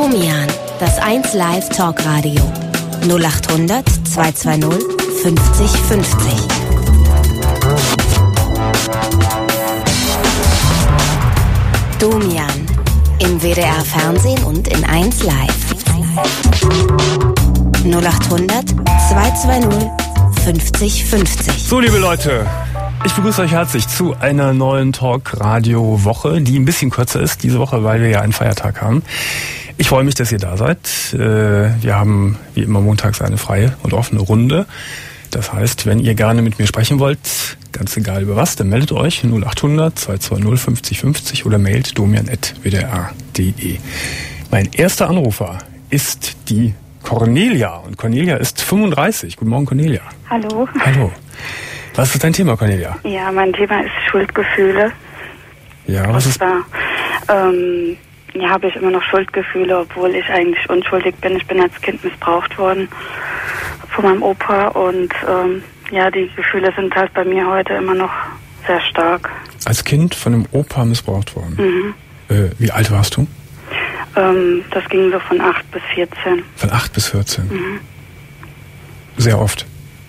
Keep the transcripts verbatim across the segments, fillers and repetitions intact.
Domian, das eins Live Talkradio. null acht hundert zweihundertzweißig fünfzig fünfzig. Domian, im W D R Fernsehen und in eins Live. null acht hundert zweihundertzweißig fünfzig fünfzig. So, liebe Leute, ich begrüße euch herzlich zu einer neuen Talk-Radio-Woche, die ein bisschen kürzer ist diese Woche, weil wir ja einen Feiertag haben. Ich freue mich, dass ihr da seid. Wir haben wie immer montags eine freie und offene Runde. Das heißt, wenn ihr gerne mit mir sprechen wollt, ganz egal über was, dann meldet euch null acht hundert zweihundertzweißig fünfzig fünfzig oder mailt domian at w d r punkt d e. Mein erster Anrufer ist die Cornelia. Und Cornelia ist fünfunddreißig. Guten Morgen, Cornelia. Hallo. Hallo. Was ist dein Thema, Cornelia? Ja, mein Thema ist Schuldgefühle. Ja, was Und ist... zwar, ähm, ja, habe ich immer noch Schuldgefühle, obwohl ich eigentlich unschuldig bin. Ich bin als Kind missbraucht worden von meinem Opa und ähm, ja, die Gefühle sind halt bei mir heute immer noch sehr stark. Als Kind von einem Opa missbraucht worden? Mhm. Äh, wie alt warst du? Ähm, das ging so von acht bis vierzehn. Von acht bis vierzehn? Mhm. Sehr oft?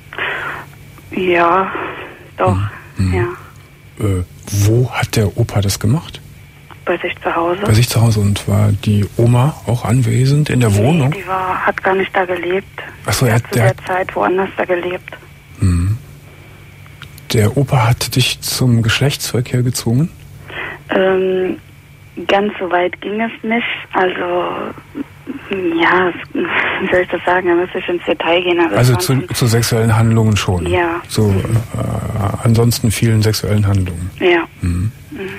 Ja, doch, mhm. ja. Äh, wo hat der Opa das gemacht? Bei sich zu Hause. Bei sich zu Hause. Und war die Oma auch anwesend in der Nee, Wohnung? die war, hat gar nicht da gelebt. Ach so, die er hat hat, zu der, der Zeit woanders da gelebt. Mhm. Der Opa hat dich zum Geschlechtsverkehr gezwungen? Ähm, ganz so weit ging es nicht. Also, ja, wie soll ich das sagen? Da müsste ich ins Detail gehen. Aber Also es zu, waren- zu sexuellen Handlungen schon? Ja. So, äh, ansonsten vielen sexuellen Handlungen? Ja. Mhm. Mhm.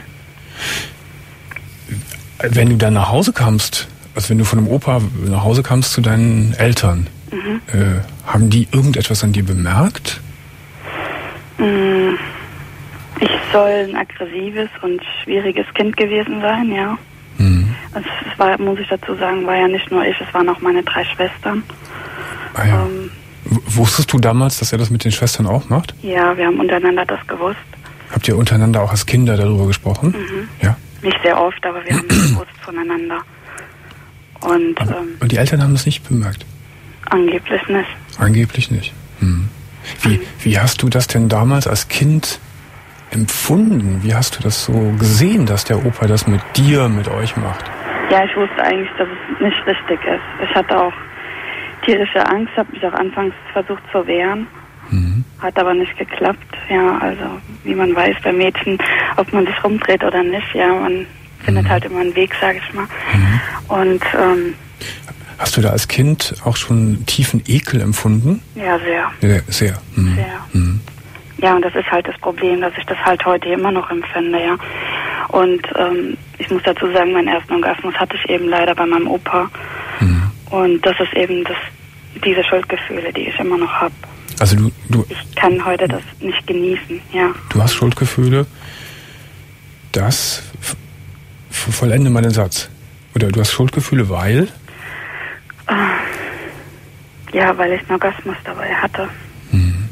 Wenn du dann nach Hause kamst, also wenn du von dem Opa nach Hause kamst zu deinen Eltern, Mhm. äh, haben die irgendetwas an dir bemerkt? Mm, Ich soll ein aggressives und schwieriges Kind gewesen sein, ja. Mhm. Also es war, muss ich dazu sagen, war ja nicht nur ich, es waren auch meine drei Schwestern. Ah, ja. Ähm, W- Wusstest du damals, dass er das mit den Schwestern auch macht? ja, wir haben untereinander das gewusst. Habt ihr untereinander auch als Kinder darüber gesprochen? Mhm. Ja. Nicht sehr oft, aber wir haben es gewusst voneinander. Und Aber, ähm, und die Eltern haben das nicht bemerkt? angeblich nicht. Angeblich nicht. Hm. Wie, wie hast du das denn damals als Kind empfunden? Wie hast du das so gesehen, dass der Opa das mit dir, mit euch macht? Ja, ich wusste eigentlich, dass es nicht richtig ist. Ich hatte auch tierische Angst, habe mich auch anfangs versucht zu wehren. Mhm. Hat aber nicht geklappt. Ja, also wie man weiß bei Mädchen, ob man sich rumdreht oder nicht, ja, man findet Mhm. halt immer einen Weg, sage ich mal. Mhm. Und ähm, Hast du da als Kind auch schon tiefen Ekel empfunden? ja, sehr, Ja, sehr. Mhm. sehr. Mhm. Ja, und das ist halt das Problem, dass ich das halt heute immer noch empfinde, ja. Und ähm, ich muss dazu sagen, meinen ersten Orgasmus hatte ich eben leider bei meinem Opa. Mhm. Und das ist eben das, diese Schuldgefühle, die ich immer noch habe. Also du, du, Ich kann heute das nicht genießen, ja. du hast Schuldgefühle, das, f- f- vollende mal den Satz. Oder du hast Schuldgefühle, weil? Ja, weil ich einen Orgasmus dabei hatte. Mhm.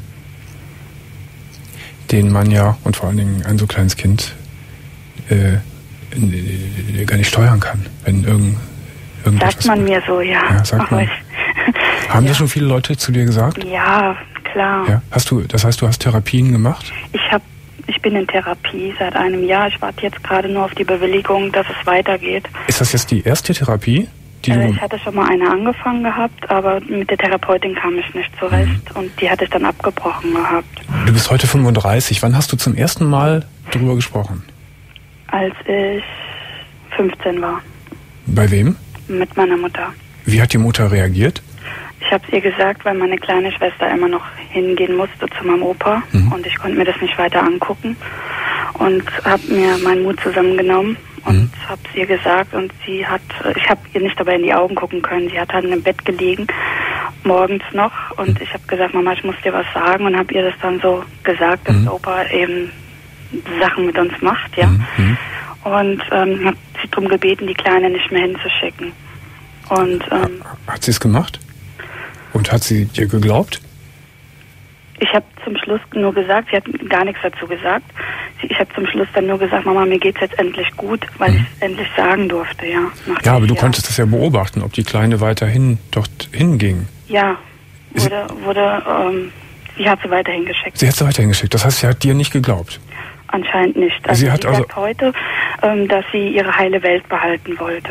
Den man ja, und vor allen Dingen ein so kleines Kind, äh, äh, gar nicht steuern kann, wenn irgend, irgendetwas... Sagt man mir so, ja. Ja, sagt Aber man. ich, Haben ja. das schon viele Leute zu dir gesagt? Ja, klar. Ja. Hast du, das heißt, du hast Therapien gemacht? Ich hab, ich bin in Therapie seit einem Jahr. Ich warte jetzt gerade nur auf die Bewilligung, dass es weitergeht. Ist das jetzt die erste Therapie, die Äh, du... ich hatte schon mal eine angefangen gehabt, aber mit der Therapeutin kam ich nicht zurecht Mhm. und die hatte ich dann abgebrochen gehabt. Du bist heute fünfunddreißig. Wann hast du zum ersten Mal darüber gesprochen? Als ich fünfzehn war, Bei wem? mit meiner Mutter. Wie hat die Mutter reagiert? Ich habe es ihr gesagt, weil meine kleine Schwester immer noch hingehen musste zu meinem Opa Mhm. und ich konnte mir das nicht weiter angucken und habe mir meinen Mut zusammengenommen und Mhm. habe es ihr gesagt und sie hat, ich habe ihr nicht dabei in die Augen gucken können. Sie hat dann im Bett gelegen, morgens noch und ich habe gesagt, Mama, ich muss dir was sagen und habe ihr das dann so gesagt, dass Mhm. der Opa eben Sachen mit uns macht, ja. Mhm. Mhm. Und ähm, habe sie darum gebeten, die Kleine nicht mehr hinzuschicken. Und ähm, Hat sie es gemacht? Und hat sie dir geglaubt? ich habe zum Schluss nur gesagt, sie hat gar nichts dazu gesagt. ich habe zum Schluss dann nur gesagt, Mama, mir geht's jetzt endlich gut, weil mhm. ich es endlich sagen durfte, ja. Ja, aber du Jahr. konntest das ja beobachten, ob die Kleine weiterhin dort hinging. Ja, wurde, wurde, ähm, sie hat sie weiterhin geschickt. Sie hat sie weiterhin geschickt, das heißt, sie hat dir nicht geglaubt? Anscheinend nicht. Also sie hat sie also sagt heute, ähm, dass sie ihre heile Welt behalten wollte.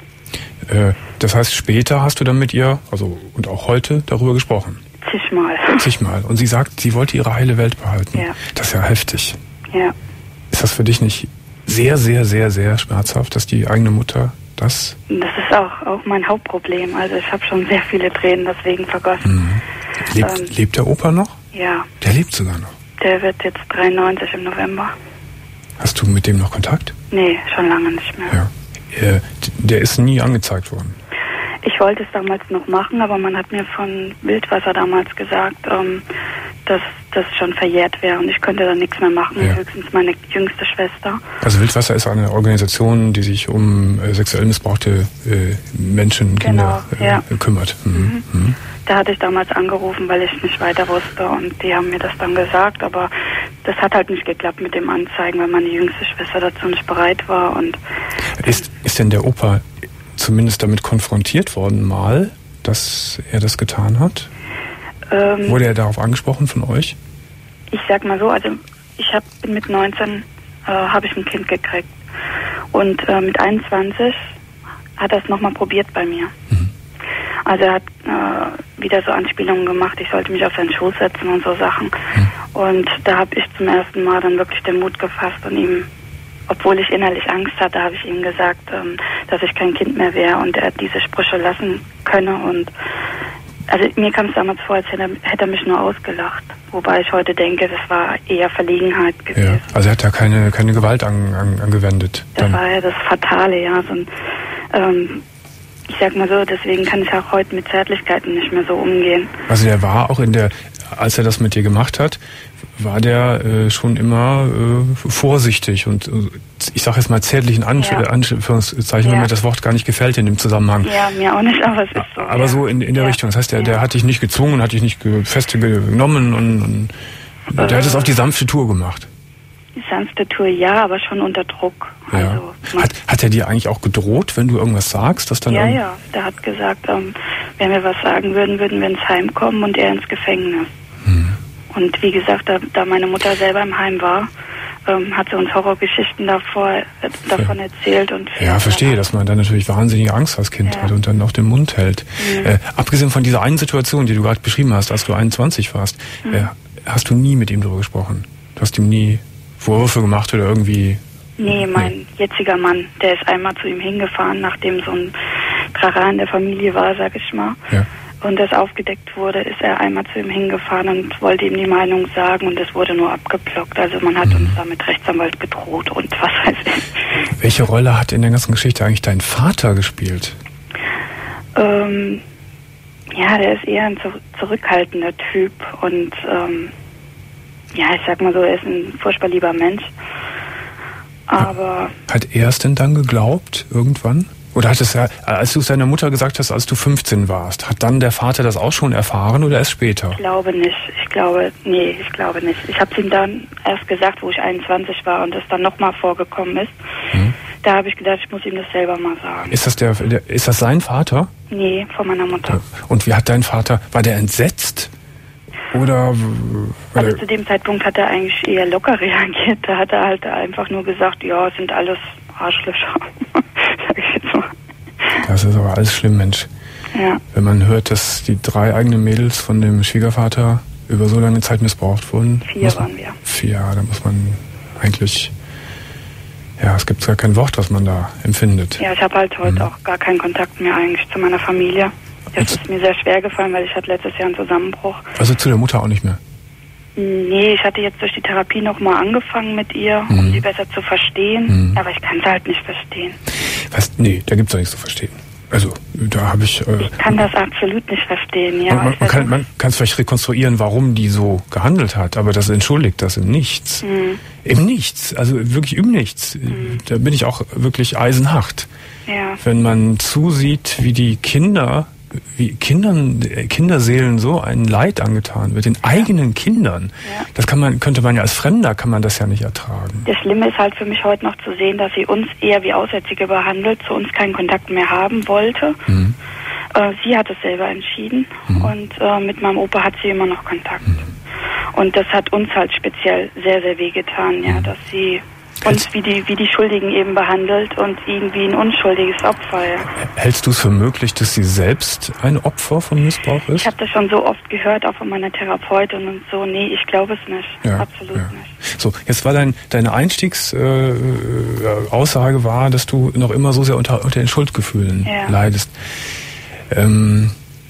Äh, das heißt, später hast du dann mit ihr, also und auch heute, darüber gesprochen? Zigmal. Zigmal. Und sie sagt, sie wollte ihre heile Welt behalten. Ja. Das ist ja heftig. Ja. Ist das für dich nicht sehr, sehr, sehr, sehr schmerzhaft, dass die eigene Mutter das... Das ist auch, auch mein Hauptproblem. Also ich habe schon sehr viele Tränen deswegen vergossen. Mhm. Lebt, ähm, lebt der Opa noch? Ja. Der lebt sogar noch? Der wird jetzt dreiundneunzig im November. Hast du mit dem noch Kontakt? Nee, schon lange nicht mehr. Ja. Äh, der ist nie angezeigt worden? Ich wollte es damals noch machen, aber man hat mir von Wildwasser damals gesagt, ähm, dass das schon verjährt wäre und ich könnte dann nichts mehr machen, ja. höchstens meine jüngste Schwester. Also Wildwasser ist eine Organisation, die sich um äh, sexuell missbrauchte äh, Menschen, Kinder genau, ja. äh, kümmert. Mhm. Mhm. Mhm. Da hatte ich damals angerufen, weil ich nicht weiter wusste und die haben mir das dann gesagt, aber das hat halt nicht geklappt mit dem Anzeigen, weil meine jüngste Schwester dazu nicht bereit war. Und ist, ist denn der Opa zumindest damit konfrontiert worden mal, dass er das getan hat? Ähm, Wurde er darauf angesprochen von euch? Ich sag mal so, also ich hab, bin mit neunzehn äh, habe ich ein Kind gekriegt und äh, mit einundzwanzig hat er es nochmal probiert bei mir. Mhm. Also er hat äh, wieder so Anspielungen gemacht, ich sollte mich auf seinen Schoß setzen und so Sachen. Mhm. Und da habe ich zum ersten Mal dann wirklich den Mut gefasst und ihm, obwohl ich innerlich Angst hatte, habe ich ihm gesagt, ähm, dass ich kein Kind mehr wäre und er diese Sprüche lassen könne. Und also mir kam es damals vor, als hätte er, hätte er mich nur ausgelacht. Wobei ich heute denke, das war eher Verlegenheit gewesen. Ja, also er hat ja keine, keine Gewalt an, an, angewendet. Das dann. war ja das Fatale, ja. So ein, ähm, ich sag mal so, deswegen kann ich auch heute mit Zärtlichkeiten nicht mehr so umgehen. Also der war auch in der, als er das mit dir gemacht hat, war der äh, schon immer äh, vorsichtig und äh, ich sage jetzt mal zärtlichen Anf- ja. Anführungszeichen, ja. wenn mir das Wort gar nicht gefällt in dem Zusammenhang. Ja, mir auch nicht, aber es ist so. Aber ja. so in, in der ja. Richtung. Das heißt, der, ja. der hat dich nicht gezwungen, hat dich nicht ge- feste genommen und, und äh. der hat es auf die sanfte Tour gemacht. Die sanfte Tour, ja, aber schon unter Druck. Ja. Also, hat, hat er dir eigentlich auch gedroht, wenn du irgendwas sagst? Dass dann ja, ja. Der hat gesagt, ähm, wenn wir was sagen würden, würden wir ins Heim kommen und er ins Gefängnis. Hm. Und wie gesagt, da, da meine Mutter selber im Heim war, ähm, hat sie uns Horrorgeschichten davor, äh, davon erzählt. Und ja, verstehe, dass man dann natürlich wahnsinnige Angst als Kind ja. hat und dann auch den Mund hält. Mhm. Äh, abgesehen von dieser einen Situation, die du gerade beschrieben hast, als du einundzwanzig warst, mhm. äh, hast du nie mit ihm darüber gesprochen? Du hast ihm nie Vorwürfe gemacht oder irgendwie... Nee, mein nee. jetziger Mann, der ist einmal zu ihm hingefahren, nachdem so ein Trara in der Familie war, sag ich mal. Ja. Und das aufgedeckt wurde, ist er einmal zu ihm hingefahren und wollte ihm die Meinung sagen und es wurde nur abgeblockt. Also man hat mhm. uns da mit Rechtsanwalt gedroht und was weiß ich. Welche Rolle hat in der ganzen Geschichte eigentlich dein Vater gespielt? Ähm, ja, der ist eher ein zurückhaltender Typ und ähm, ja, ich sag mal so, er ist ein furchtbar lieber Mensch. Aber... Hat er es denn dann geglaubt, irgendwann? Oder hat es ja, als du es deiner Mutter gesagt hast, als du fünfzehn warst, hat dann der Vater das auch schon erfahren oder erst später? Ich glaube nicht. Ich glaube, nee, ich glaube nicht. Ich habe es ihm dann erst gesagt, wo ich einundzwanzig war und es dann nochmal vorgekommen ist. Hm. Da habe ich gedacht, ich muss ihm das selber mal sagen. Ist das der, der ist das sein Vater? Nee, von meiner Mutter. Und wie hat dein Vater, war der entsetzt? Oder? Also zu dem Zeitpunkt hat er eigentlich eher locker reagiert. Da hat er halt einfach nur gesagt, ja, es sind alles Arschlöcher. Sag ich jetzt mal. Das ist aber alles schlimm, Mensch. Ja. Wenn man hört, dass die drei eigenen Mädels von dem Schwiegervater über so lange Zeit missbraucht wurden. Vier waren man, wir. Vier, da muss man eigentlich... Ja, es gibt gar kein Wort, was man da empfindet. Ja, ich habe halt heute mhm. auch gar keinen Kontakt mehr eigentlich zu meiner Familie. Das ist mir sehr schwer gefallen, weil ich hatte letztes Jahr einen Zusammenbruch. Also zu der Mutter auch nicht mehr? Nee, ich hatte jetzt durch die Therapie nochmal angefangen mit ihr, mhm. um sie besser zu verstehen. Mhm. Aber ich kann sie halt nicht verstehen. Was? Nee, da gibt es doch nichts zu verstehen. Also, da habe ich... Äh, ich kann das absolut nicht verstehen, ja. Man, man kann man kann es vielleicht rekonstruieren, warum die so gehandelt hat, aber das entschuldigt das im Nichts. Mhm. Im Nichts, also wirklich im Nichts. Mhm. Da bin ich auch wirklich eisenhart. Ja. Wenn man zusieht, wie die Kinder wie Kindern, Kinderseelen so ein Leid angetan wird, den ja. eigenen Kindern. Ja. Das kann man, könnte man ja als Fremder, kann man das ja nicht ertragen. Das Schlimme ist halt für mich heute noch zu sehen, dass sie uns eher wie Aussätzige behandelt, zu uns keinen Kontakt mehr haben wollte. Mhm. Äh, sie hat es selber entschieden mhm. und äh, mit meinem Opa hat sie immer noch Kontakt. Mhm. Und das hat uns halt speziell sehr, sehr wehgetan, ja, mhm. dass sie uns wie die, wie die Schuldigen eben behandelt und ihn wie ein unschuldiges Opfer. Ja. Hältst du es für möglich, dass sie selbst ein Opfer von Missbrauch ist? Ich habe das schon so oft gehört, auch von meiner Therapeutin und so. Nee, ich glaube es nicht. Ja, absolut ja. nicht. So, jetzt war dein, deine Einstiegsaussage äh, war, dass du noch immer so sehr unter, unter den Schuldgefühlen ja. leidest. Ähm,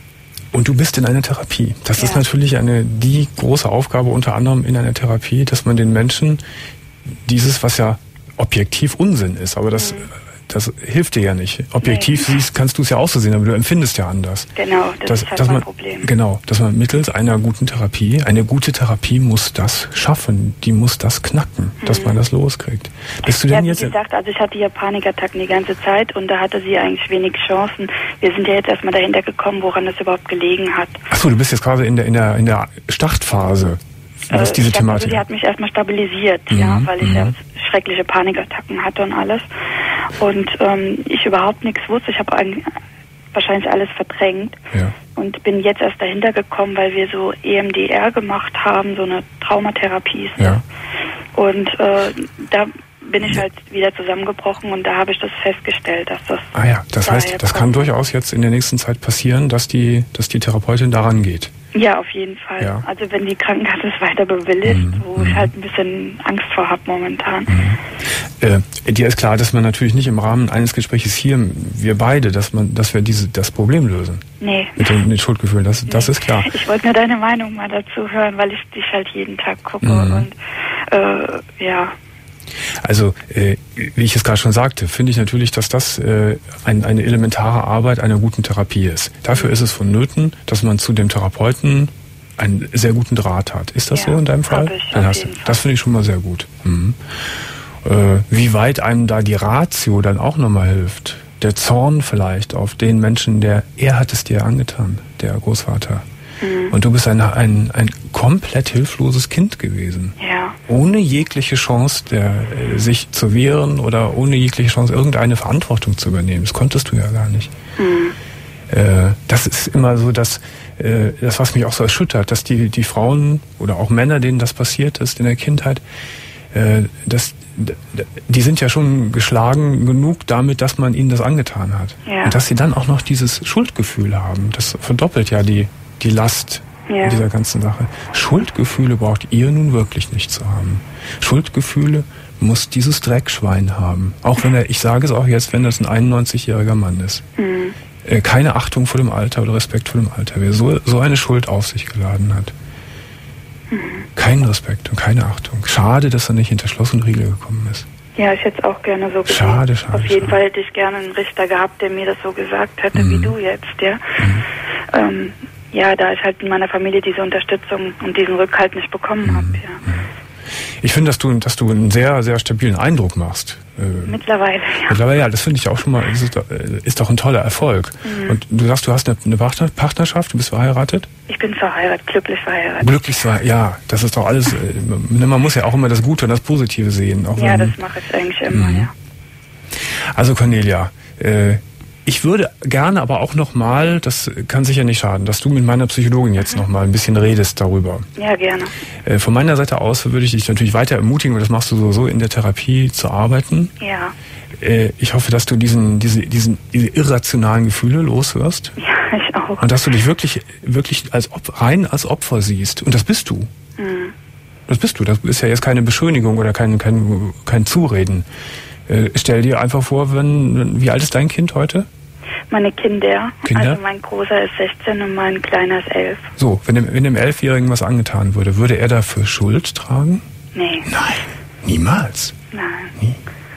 und du bist in einer Therapie. Das ja. ist natürlich eine die große Aufgabe unter anderem in einer Therapie, dass man den Menschen dieses, was ja objektiv Unsinn ist, aber das, mhm. das hilft dir ja nicht. Objektiv nee. siehst, kannst du es ja auch so sehen, aber du empfindest ja anders. Genau, das, das ist halt dass mein man, Problem. Genau, dass man mittels einer guten Therapie, eine gute Therapie muss das schaffen, die muss das knacken, mhm. dass man das loskriegt. Bist du denn ja, jetzt... Wie gesagt, also ich hatte ja Panikattacken die ganze Zeit und da hatte sie eigentlich wenig Chancen. Wir sind ja jetzt erstmal dahinter gekommen, woran das überhaupt gelegen hat. Achso, du bist jetzt gerade in der, in der, in der Startphase. Was ist diese ich Thematik? Also, die hat mich erstmal stabilisiert, mhm. ja, weil ich mhm. ja schreckliche Panikattacken hatte und alles. Und ähm, ich überhaupt nichts wusste. Ich habe wahrscheinlich alles verdrängt. Ja. Und bin jetzt erst dahinter gekommen, weil wir so E M D R gemacht haben, so eine Traumatherapie. Ja. Und äh, da bin ich halt wieder zusammengebrochen und da habe ich das festgestellt, dass das... Ah ja, das heißt, das kommt. Kann durchaus jetzt in der nächsten Zeit passieren, dass die, dass die Therapeutin daran geht. Ja, auf jeden Fall. Ja. Also wenn die Krankenkasse es weiter bewilligt, mhm. wo mhm. ich halt ein bisschen Angst vor habe momentan. Mhm. Äh, dir ist klar, dass man natürlich nicht im Rahmen eines Gesprächs hier, wir beide, dass man, dass wir diese das Problem lösen. Nee. Mit den, den Schuldgefühlen, das, nee. das ist klar. Ich wollte nur deine Meinung mal dazu hören, weil ich dich halt jeden Tag gucke mhm. und äh, ja... Also, äh, wie ich es gerade schon sagte, finde ich natürlich, dass das äh, ein, eine elementare Arbeit einer guten Therapie ist. Dafür ist es vonnöten, dass man zu dem Therapeuten einen sehr guten Draht hat. Ist das ja, so in deinem Fall? Ich Dann hast du, das finde ich schon mal sehr gut. Mhm. Äh, wie weit einem da die Ratio dann auch nochmal hilft. Der Zorn vielleicht auf den Menschen, der, er hat es dir angetan, der Großvater. Und du bist ein, ein, ein komplett hilfloses Kind gewesen. Ja. Ohne jegliche Chance, der, sich zu wehren oder ohne jegliche Chance, irgendeine Verantwortung zu übernehmen. Das konntest du ja gar nicht. Mhm. Äh, das ist immer so, dass äh, das, was mich auch so erschüttert, dass die, die Frauen oder auch Männer, denen das passiert ist in der Kindheit, äh, dass, die sind ja schon geschlagen genug damit, dass man ihnen das angetan hat. Ja. Und dass sie dann auch noch dieses Schuldgefühl haben. Das verdoppelt ja die die Last ja. dieser ganzen Sache. Schuldgefühle braucht ihr nun wirklich nicht zu haben. Schuldgefühle muss dieses Dreckschwein haben. Auch wenn er, ich sage es auch jetzt, wenn das ein einundneunzigjähriger Mann ist. Mhm. Äh, keine Achtung vor dem Alter oder Respekt vor dem Alter. Wer so, so eine Schuld auf sich geladen hat. Mhm. Keinen Respekt und keine Achtung. Schade, dass er nicht hinter Schloss und Riegel gekommen ist. Ja, ich hätte es auch gerne so gesehen. Schade, schade. Auf jeden schade. Fall hätte ich gerne einen Richter gehabt, der mir das so gesagt hätte, mhm. wie du jetzt, ja. Mhm. Ähm, Ja, da ich halt in meiner Familie diese Unterstützung und diesen Rückhalt nicht bekommen mhm. habe, ja. Ich finde, dass du, dass du einen sehr, sehr stabilen Eindruck machst. Mittlerweile, ja. Mittlerweile, ja, das finde ich auch schon mal, ist, ist doch ein toller Erfolg. Mhm. Und du sagst, du hast eine, eine Partnerschaft, du bist verheiratet? Ich bin verheiratet, glücklich verheiratet. Glücklich verheiratet, ja, das ist doch alles, man muss ja auch immer das Gute und das Positive sehen. Auch ja, wenn, das mache ich eigentlich immer, mhm. ja. Also Cornelia, äh, ich würde gerne aber auch nochmal, das kann sicher nicht schaden, dass du mit meiner Psychologin jetzt mhm. nochmal ein bisschen redest darüber. Ja, gerne. Äh, von meiner Seite aus würde ich dich natürlich weiter ermutigen, und das machst du sowieso, in der Therapie zu arbeiten. Ja. Äh, ich hoffe, dass du diesen, diese, diesen, diese irrationalen Gefühle loswirst. Ja, ich auch. Und dass du dich wirklich, wirklich als Op- rein als Opfer siehst. Und das bist du. Mhm. Das bist du. Das ist ja jetzt keine Beschönigung oder kein, kein, kein Zureden. Äh, stell dir einfach vor, wenn, wie alt ist dein Kind heute? Meine Kinder. Kinder. Also mein Großer ist sechzehn und mein Kleiner ist elf. So, wenn dem, wenn dem Elfjährigen was angetan würde, würde er dafür Schuld tragen? Nee. Nein, niemals. Nein. Nie.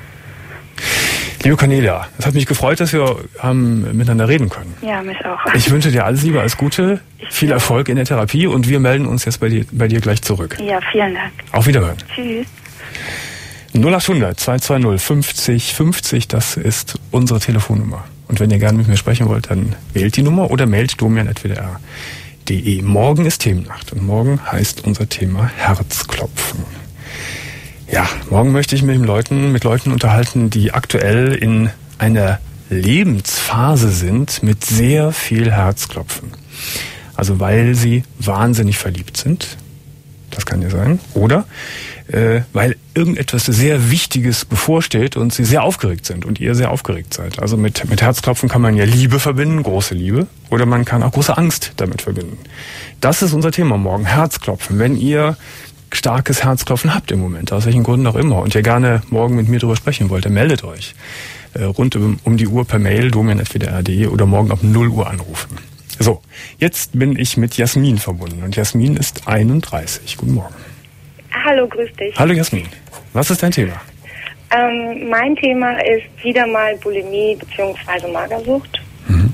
Liebe Cornelia, es hat mich gefreut, dass wir haben miteinander reden können. Ja, mich auch. Ich wünsche dir alles Liebe, alles Gute, ich viel Erfolg in der Therapie und wir melden uns jetzt bei dir, bei dir gleich zurück. Ja, vielen Dank. Auf Wiederhören. Tschüss. null acht hundert zwei zwei null fünfzig fünfzig, das ist unsere Telefonnummer. Und wenn ihr gerne mit mir sprechen wollt, dann wählt die Nummer oder mailt domian at w d r punkt d e. Morgen ist Themennacht und morgen heißt unser Thema Herzklopfen. Ja, morgen möchte ich mich mit Leuten, mit Leuten unterhalten, die aktuell in einer Lebensphase sind mit sehr viel Herzklopfen. Also weil sie wahnsinnig verliebt sind, das kann ja sein, oder äh, weil irgendetwas sehr Wichtiges bevorsteht und sie sehr aufgeregt sind und ihr sehr aufgeregt seid. Also mit, mit Herzklopfen kann man ja Liebe verbinden, große Liebe, oder man kann auch große Angst damit verbinden. Das ist unser Thema morgen, Herzklopfen. Wenn ihr starkes Herzklopfen habt im Moment, aus welchen Gründen auch immer, und ihr gerne morgen mit mir darüber sprechen wollt, dann meldet euch äh, rund um, um die Uhr per Mail, domian at w d r punkt d e, oder morgen ab null Uhr anrufen. So, jetzt bin ich mit Jasmin verbunden und Jasmin ist einunddreißig. Guten Morgen. Hallo, grüß dich. Hallo Jasmin, was ist dein Thema? Ähm, mein Thema ist wieder mal Bulimie bzw. Magersucht. Mhm.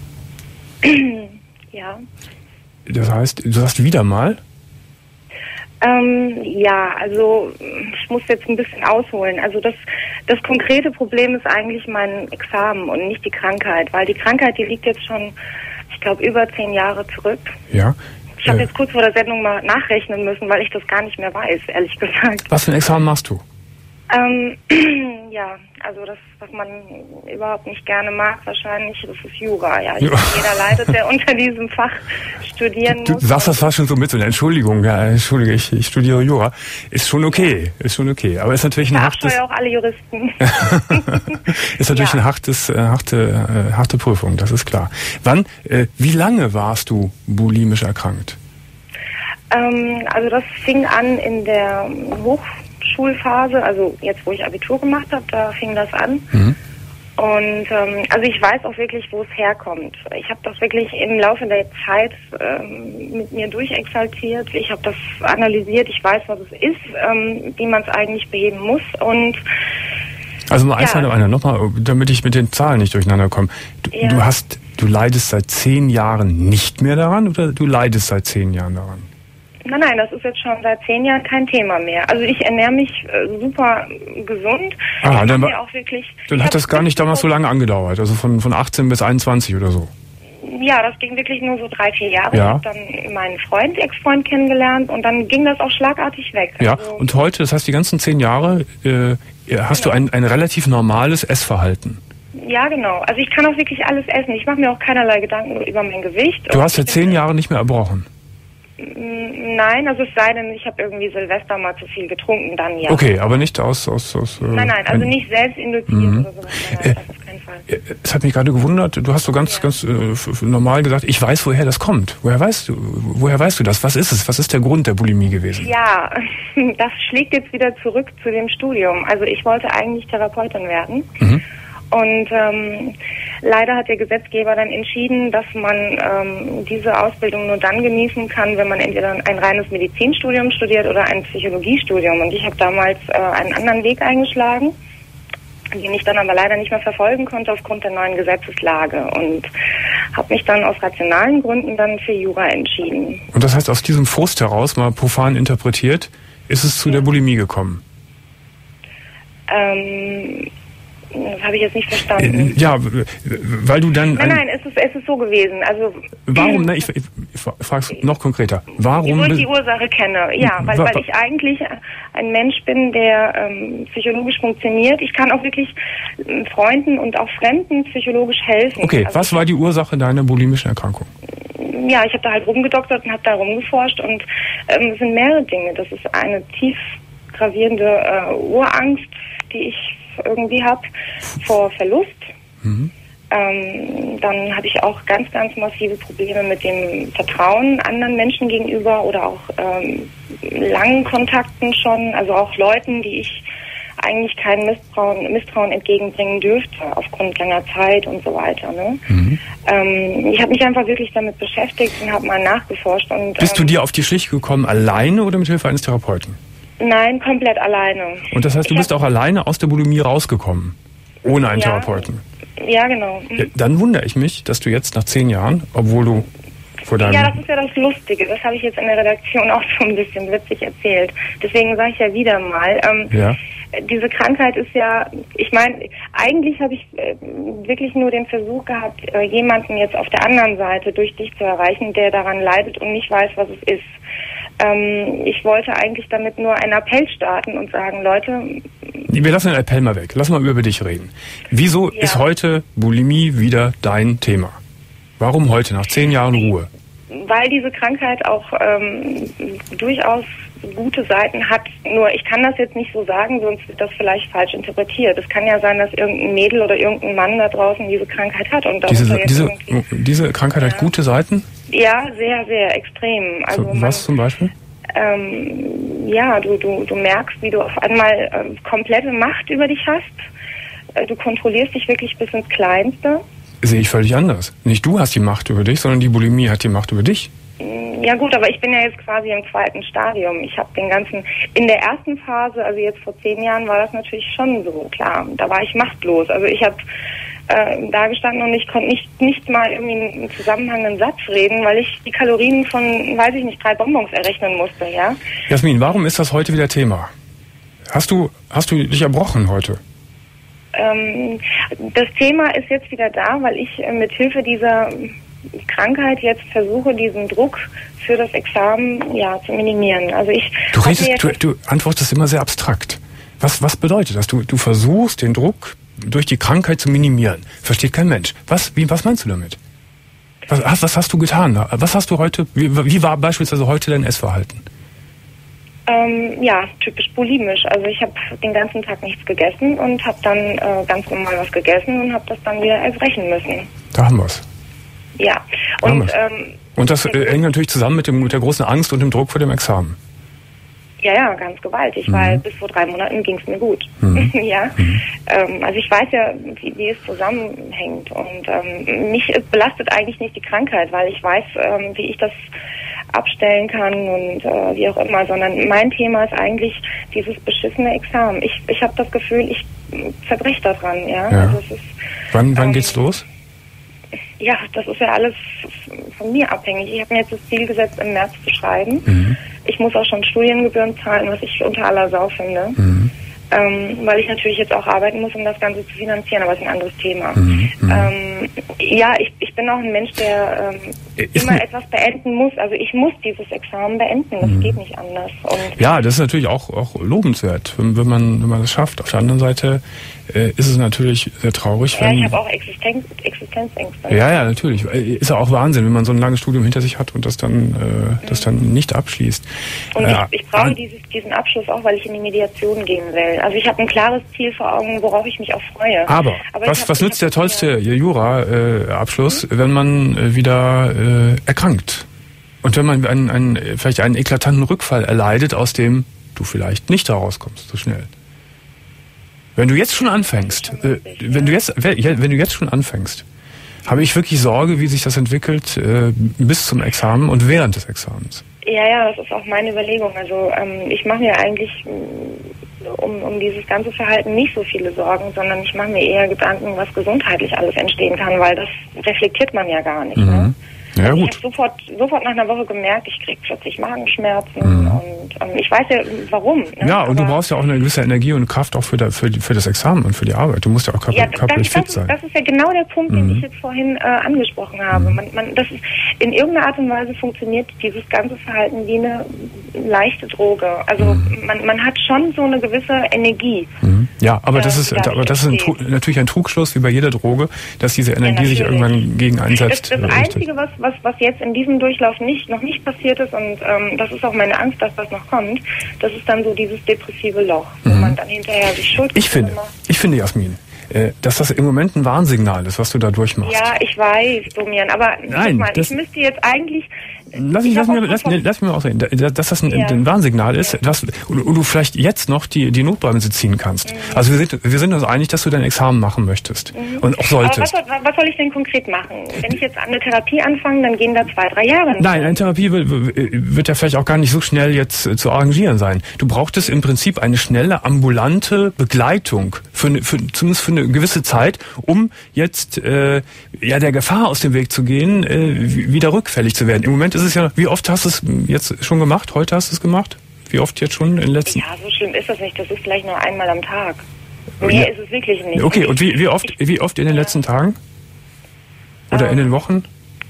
Ja. Das heißt, du sagst wieder mal? Ähm, ja, also ich muss jetzt ein bisschen ausholen. Also das, das konkrete Problem ist eigentlich mein Examen und nicht die Krankheit, weil die Krankheit, die liegt jetzt schon, ich glaube, über zehn Jahre zurück. Ja. Ich habe äh, jetzt kurz vor der Sendung mal nachrechnen müssen, weil ich das gar nicht mehr weiß, ehrlich gesagt. Was für ein Examen machst du? Ähm, ja, also das, was man überhaupt nicht gerne mag wahrscheinlich, das ist Jura. Ja, ich Ja. weiß, jeder leidet, der unter diesem Fach studieren Du muss. sagst das fast schon so mit so einer Entschuldigung. Ja, entschuldige, ich, ich studiere Jura. Ist schon okay, ist schon okay. Aber ist natürlich ein hartes... ja auch alle Juristen. ist natürlich Ja. eine hartes, äh, harte, äh, harte Prüfung, das ist klar. Wann, äh, wie lange warst du bulimisch erkrankt? ähm, also das fing an in der Hochschulphase, also jetzt, wo ich Abitur gemacht habe, da fing das an. Mhm. Und ähm, also ich weiß auch wirklich, wo es herkommt. Ich habe das wirklich im Laufe der Zeit ähm, mit mir durchexaltiert. Ich habe das analysiert. Ich weiß, was es ist, ähm, wie man es eigentlich beheben muss. Und Also mal eins Ja. nach dem anderen, nochmal, damit ich mit den Zahlen nicht durcheinander komme. Du, Ja. du hast, du leidest seit zehn Jahren nicht mehr daran oder du leidest seit zehn Jahren daran? nein, nein, das ist jetzt schon seit zehn Jahren kein Thema mehr. Also ich ernähre mich äh, super gesund. Ah, ich dann mache war- mir auch wirklich. Dann ich hat hab das gar nicht damals so lange angedauert, also von, von achtzehn bis einundzwanzig oder so. Ja, das ging wirklich nur so drei, vier Jahre. Ja. Ich habe dann meinen Freund, Ex-Freund kennengelernt und dann ging das auch schlagartig weg. Ja, Also, und heute, das heißt die ganzen zehn Jahre, äh, hast Genau. du ein, ein relativ normales Essverhalten. ja, genau. Also ich kann auch wirklich alles essen. Ich mache mir auch keinerlei Gedanken über mein Gewicht. Du Und hast ja ich bin- zehn Jahre nicht mehr erbrochen. Nein, also es sei denn, ich habe irgendwie Silvester mal zu viel getrunken, dann ja. Okay, aber nicht aus... aus, aus äh, Nein, nein, also ein- nicht selbst induziert Mhm. oder sowas. Nein, nein, das auf keinen Fall. Äh, Es hat mich gerade gewundert, du hast so ganz, Ja. ganz äh, f- f- normal gesagt, ich weiß, woher das kommt. Woher weißt du, woher weißt du das? Was ist es? Was ist der Grund der Bulimie gewesen? Ja, das schlägt jetzt wieder zurück zu dem Studium. Also ich wollte eigentlich Therapeutin werden. Mhm. Und ähm, leider hat der Gesetzgeber dann entschieden, dass man ähm, diese Ausbildung nur dann genießen kann, wenn man entweder ein reines Medizinstudium studiert oder ein Psychologiestudium. Und ich habe damals äh, einen anderen Weg eingeschlagen, den ich dann aber leider nicht mehr verfolgen konnte aufgrund der neuen Gesetzeslage. Und habe mich dann aus rationalen Gründen dann für Jura entschieden. Und das heißt, aus diesem Frust heraus, mal profan interpretiert, ist es zu der Bulimie gekommen? Ähm, das habe ich jetzt nicht verstanden. Äh, Ja, w- weil du dann... Nein, ein- nein, es ist, es ist so gewesen. Also Warum, ne, ich, ich, ich frage es noch konkreter. Warum... wo ich be- die Ursache kenne. Ja, weil, Wa- weil ich eigentlich ein Mensch bin, der ähm, psychologisch funktioniert. Ich kann auch wirklich ähm, Freunden und auch Fremden psychologisch helfen. Okay, Also was war die Ursache deiner bulimischen Erkrankung? ja, ich habe da halt rumgedoktert und habe da rumgeforscht und ähm, es sind mehrere Dinge. Das ist eine tief gravierende äh, Urangst, die ich irgendwie habe vor Verlust. Mhm. Ähm, dann habe ich auch ganz, ganz massive Probleme mit dem Vertrauen anderen Menschen gegenüber oder auch ähm, langen Kontakten schon, also auch Leuten, die ich eigentlich kein Misstrauen, Misstrauen entgegenbringen dürfte aufgrund langer Zeit und so weiter. Ne? Mhm. Ähm, ich habe mich einfach wirklich damit beschäftigt und habe mal nachgeforscht. Und, Bist du ähm, dir auf die Schliche gekommen, alleine oder mit Hilfe eines Therapeuten? Nein, komplett alleine. Und das heißt, du Ich bist hab- auch alleine aus der Bulimie rausgekommen, ohne einen Ja. Therapeuten. Ja, genau. Ja, dann wundere ich mich, dass du jetzt nach zehn Jahren, obwohl du vor deinem... Ja, das ist ja das Lustige. Das habe ich jetzt in der Redaktion auch so ein bisschen witzig erzählt. Deswegen sage ich ja wieder mal, ähm, Ja. diese Krankheit ist ja, ich meine, eigentlich habe ich äh, wirklich nur den Versuch gehabt, äh, jemanden jetzt auf der anderen Seite durch dich zu erreichen, der daran leidet und nicht weiß, was es ist. Ähm, ich wollte eigentlich damit nur einen Appell starten und sagen, Leute... Wir lassen den Appell mal weg. Lass mal über dich reden. Wieso ja. ist heute Bulimie wieder dein Thema? Warum heute, nach zehn Jahren Ruhe? Weil diese Krankheit auch ähm, durchaus gute Seiten hat. Nur ich kann das jetzt nicht so sagen, sonst wird das vielleicht falsch interpretiert. Es kann ja sein, dass irgendein Mädel oder irgendein Mann da draußen diese Krankheit hat. Und diese, diese, diese Krankheit ja. hat gute Seiten? Ja, sehr, sehr extrem. Also so, was man, zum Beispiel? Ähm, ja, du, du, du merkst, wie du auf einmal äh, komplette Macht über dich hast. Äh, du kontrollierst dich wirklich bis ins Kleinste. Sehe ich völlig anders. Nicht du hast die Macht über dich, sondern die Bulimie hat die Macht über dich. Ja gut, aber ich bin ja jetzt quasi im zweiten Stadium. Ich habe den ganzen, in der ersten Phase, also jetzt vor zehn Jahren, war das natürlich schon so, klar. Da war ich machtlos. Also ich habe äh, da gestanden und ich konnte nicht, nicht mal irgendwie einen zusammenhängenden Satz reden, weil ich die Kalorien von, weiß ich nicht, drei Bonbons errechnen musste, ja. Jasmin, warum ist das heute wieder Thema? Hast du, hast du dich erbrochen heute? Ähm, das Thema ist jetzt wieder da, weil ich äh, mit Hilfe dieser Krankheit jetzt versuche, diesen Druck für das Examen ja zu minimieren. Also ich du, redest, du, du antwortest immer sehr abstrakt. Was, was bedeutet das? Du, du versuchst, den Druck durch die Krankheit zu minimieren. Versteht kein Mensch. Was, wie, was meinst du damit? Was, was, was hast du getan? Was hast du heute, wie, wie war beispielsweise heute dein Essverhalten? Ähm, ja, typisch bulimisch. Also ich habe den ganzen Tag nichts gegessen und habe dann äh, ganz normal was gegessen und habe das dann wieder erbrechen müssen. Da haben wir's. Ja. Und, ähm, und das äh, hängt natürlich zusammen mit, dem, mit der großen Angst und dem Druck vor dem Examen. Ja, ja, ganz gewaltig, mhm. weil bis vor drei Monaten ging es mir gut. Mhm. ja. Mhm. Ähm, also ich weiß ja, wie, wie es zusammenhängt. Und ähm, mich belastet eigentlich nicht die Krankheit, weil ich weiß, ähm, wie ich das abstellen kann und äh, wie auch immer, sondern mein Thema ist eigentlich dieses beschissene Examen. Ich, ich habe das Gefühl, ich zerbreche daran. Ja? ja. Also es ist, wann wann ähm, geht's los? Ja, das ist ja alles von mir abhängig. Ich habe mir jetzt das Ziel gesetzt, im März zu schreiben. Mhm. Ich muss auch schon Studiengebühren zahlen, was ich unter aller Sau finde. Mhm. Ähm, weil ich natürlich jetzt auch arbeiten muss, um das Ganze zu finanzieren, aber es ist ein anderes Thema. Mhm. Ähm, ja, ich, ich bin auch ein Mensch, der ähm, immer etwas beenden muss. Also ich muss dieses Examen beenden, das mhm. geht nicht anders. Und ja, das ist natürlich auch, auch lobenswert, wenn, wenn man wenn man das schafft. Auf der anderen Seite äh, ist es natürlich sehr traurig, ja, wenn... ich habe auch Existenz, Existenzängste. Ja, ja, natürlich. Ist ja auch Wahnsinn, wenn man so ein langes Studium hinter sich hat und das dann, äh, mhm. das dann nicht abschließt. Und äh, ich, ich brauche dieses, diesen Abschluss auch, weil ich in die Mediation gehen will. Also ich habe ein klares Ziel vor Augen, worauf ich mich auch freue. Aber, Aber was, hab, was nützt der tollste Jura-Abschluss, äh, mhm. wenn man äh, wieder äh, erkrankt? Und wenn man einen, einen, vielleicht einen eklatanten Rückfall erleidet, aus dem du vielleicht nicht herauskommst so schnell. Wenn du jetzt schon anfängst, äh, wenn du jetzt, wenn du jetzt schon anfängst, habe ich wirklich Sorge, wie sich das entwickelt äh, bis zum Examen und während des Examens. Ja, ja, das ist auch meine Überlegung. Also ähm, ich mache mir eigentlich um, um dieses ganze Verhalten nicht so viele Sorgen, sondern ich mache mir eher Gedanken, was gesundheitlich alles entstehen kann, weil das reflektiert man ja gar nicht. Mhm. Ne? Ja, also gut. Ich habe sofort, sofort nach einer Woche gemerkt, ich kriege plötzlich Magenschmerzen mhm. und ähm, ich weiß ja warum. Ne? Ja, und Aber du brauchst ja auch eine gewisse Energie und Kraft auch für, da, für, für das Examen und für die Arbeit. Du musst ja auch körper, ja, körperlich das, fit das sein. Ist, das ist ja genau der Punkt, mhm. den ich jetzt vorhin äh, angesprochen habe. Mhm. Man, man, das ist, in irgendeiner Art und Weise funktioniert dieses ganze Verhalten wie eine leichte Droge. Also mhm. man, man hat schon so eine gewisse Energie. Mhm. Ja, aber äh, das ist, aber das ist ein, natürlich ein Trugschluss, wie bei jeder Droge, dass diese Energie ja, sich irgendwann gegen einsetzt. Das, das Einzige, was, was, was jetzt in diesem Durchlauf nicht, noch nicht passiert ist, und ähm, das ist auch meine Angst, dass das noch kommt, das ist dann so dieses depressive Loch, wo mhm. man dann hinterher sich Schuld Ich finde, macht. ich finde, Jasmin, äh, dass das im Moment ein Warnsignal ist, was du da durchmachst. Ja, ich weiß, Domian, aber Nein, mal, das, ich müsste jetzt eigentlich... Lass mich, lass mich, lass, lass mich mal ausreden, dass das ein, ja. ein Warnsignal ist, dass, und, und du vielleicht jetzt noch die, die Notbremse ziehen kannst. Mhm. Also wir sind, wir sind uns einig, dass du dein Examen machen möchtest. Mhm. Und auch solltest. Aber was, was soll ich denn konkret machen? Wenn ich jetzt eine Therapie anfange, dann gehen da zwei, drei Jahre. Nein, eine Therapie wird, wird ja vielleicht auch gar nicht so schnell jetzt zu arrangieren sein. Du brauchtest im Prinzip eine schnelle, ambulante Begleitung, für, eine, für zumindest für eine gewisse Zeit, um jetzt äh, ja der Gefahr aus dem Weg zu gehen, äh, wieder rückfällig zu werden. Im Moment ist es ja, wie oft hast du es jetzt schon gemacht? Heute hast du es gemacht? Wie oft jetzt schon in den letzten... Ja, so schlimm ist das nicht. Das ist vielleicht nur einmal am Tag. Mehr ja. ist es wirklich nicht. Okay, und wie, wie, oft, wie oft in den letzten Tagen? Oder ähm, in den Wochen?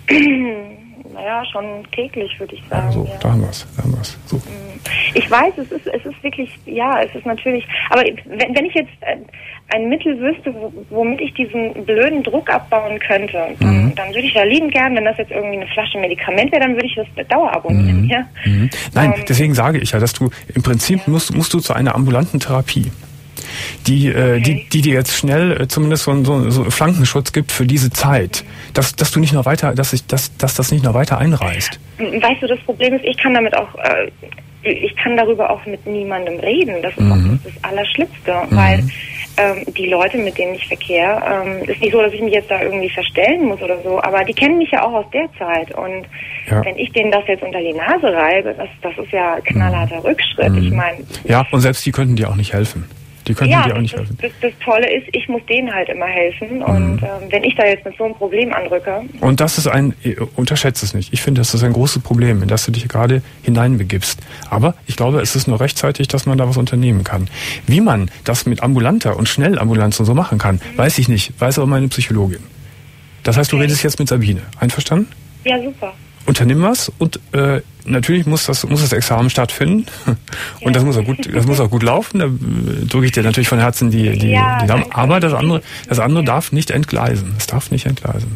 Naja, schon täglich, würde ich sagen. Also, ja. da haben wir es. Da haben wir's. So. Ich weiß, es ist, es ist wirklich, ja, es ist natürlich, aber wenn, wenn ich jetzt ein Mittel wüsste, womit ich diesen blöden Druck abbauen könnte, dann, mhm. dann würde ich da liebend gern, wenn das jetzt irgendwie eine Flasche Medikament wäre, dann würde ich das dauerabonnieren. Mhm. Ja? Mhm. Nein, ähm, deswegen sage ich ja, dass du im Prinzip ja. musst, musst du zu einer ambulanten Therapie, die, äh, okay. die, die dir jetzt schnell äh, zumindest so, so, so Flankenschutz gibt für diese Zeit, mhm. dass, dass du nicht noch weiter, dass ich, dass, dass das nicht noch weiter einreißt. Weißt du, das Problem ist, ich kann damit auch, äh, ich kann darüber auch mit niemandem reden. Das ist mhm. auch das, das Allerschlimmste, mhm. weil ähm, die Leute, mit denen ich verkehre, ähm, ist nicht so, dass ich mich jetzt da irgendwie verstellen muss oder so, aber die kennen mich ja auch aus der Zeit und ja. wenn ich denen das jetzt unter die Nase reibe, das, das ist ja knallharter mhm. Rückschritt. Ich meine, ja, und selbst die könnten dir auch nicht helfen. Die können ja, dir auch nicht das, helfen. Das, das Tolle ist, ich muss denen halt immer helfen. Mhm. Und ähm, wenn ich da jetzt mit so einem Problem anrücke... Und das ist ein, unterschätze es nicht. Ich finde, das ist ein großes Problem, in das du dich gerade hineinbegibst. Aber ich glaube, es ist nur rechtzeitig, dass man da was unternehmen kann. Wie man das mit ambulanter und Schnellambulanz und so machen kann, mhm. weiß ich nicht. Weiß aber meine Psychologin. Das heißt, du okay. redest jetzt mit Sabine. Einverstanden? Ja, super. Unternimm was und äh, natürlich muss das muss das Examen stattfinden und ja. das muss auch gut das muss auch gut laufen. Da drücke ich dir natürlich von Herzen die die, ja, die Daumen. Aber das andere das andere ja. darf nicht entgleisen. Es darf nicht entgleisen.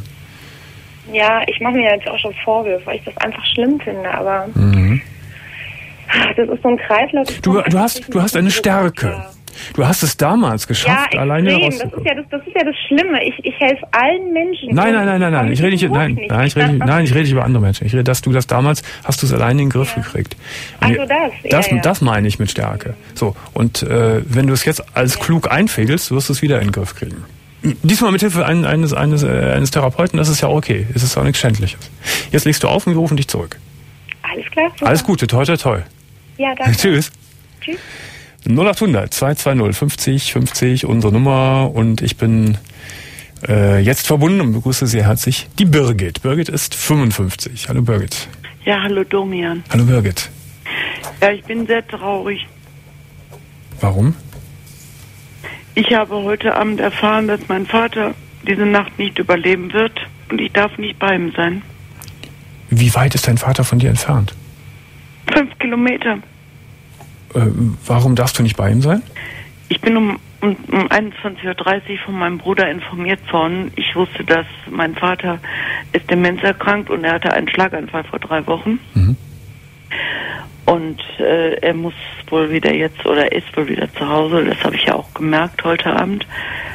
Ja, ich mache mir jetzt auch schon Vorwürfe, weil ich das einfach schlimm finde. Aber mhm. das ist so ein Kreislauf. Du du hast du hast eine Stärke. Ja. Du hast es damals geschafft, ja, alleine rauszukommen. Das ist ja das, das ist ja das Schlimme. Ich, ich helfe allen Menschen. Nein, nein, nein, nein, nein. Ich rede nicht, nein, nicht. nein, ich rede, nein, ich rede nicht über andere Menschen. Ich rede, dass du das damals hast du es alleine in den Griff ja. gekriegt. Also das. Das, ja, ja. das meine ich mit Stärke. So und äh, wenn du es jetzt als ja. klug einfädelst, wirst du es wieder in den Griff kriegen. Diesmal mit Hilfe eines eines eines, äh, eines Therapeuten. Das ist ja okay. Es ist auch nichts Schändliches. Jetzt legst du auf und wir rufen dich zurück. Alles klar. Super. Alles Gute, toi, toi, toi. Ja, danke. Tschüss. Tschüss. null acht hundert zwei zwei null fünfzig fünfzig unsere Nummer und ich bin äh, jetzt verbunden und begrüße sehr herzlich die Birgit. Birgit ist fünfundfünfzig. Hallo Birgit. Ja, hallo Domian. Hallo Birgit. Ja, ich bin sehr traurig. Warum? Ich habe heute Abend erfahren, dass mein Vater diese Nacht nicht überleben wird und ich darf nicht bei ihm sein. Wie weit ist dein Vater von dir entfernt? Fünf Kilometer. Warum darfst du nicht bei ihm sein? Ich bin um, um, um einundzwanzig Uhr dreißig von meinem Bruder informiert worden. Ich wusste, dass mein Vater ist demenzerkrankt und er hatte einen Schlaganfall vor drei Wochen. Mhm. Und äh, er muss wohl wieder jetzt oder ist wohl wieder zu Hause. Das habe ich ja auch gemerkt heute Abend.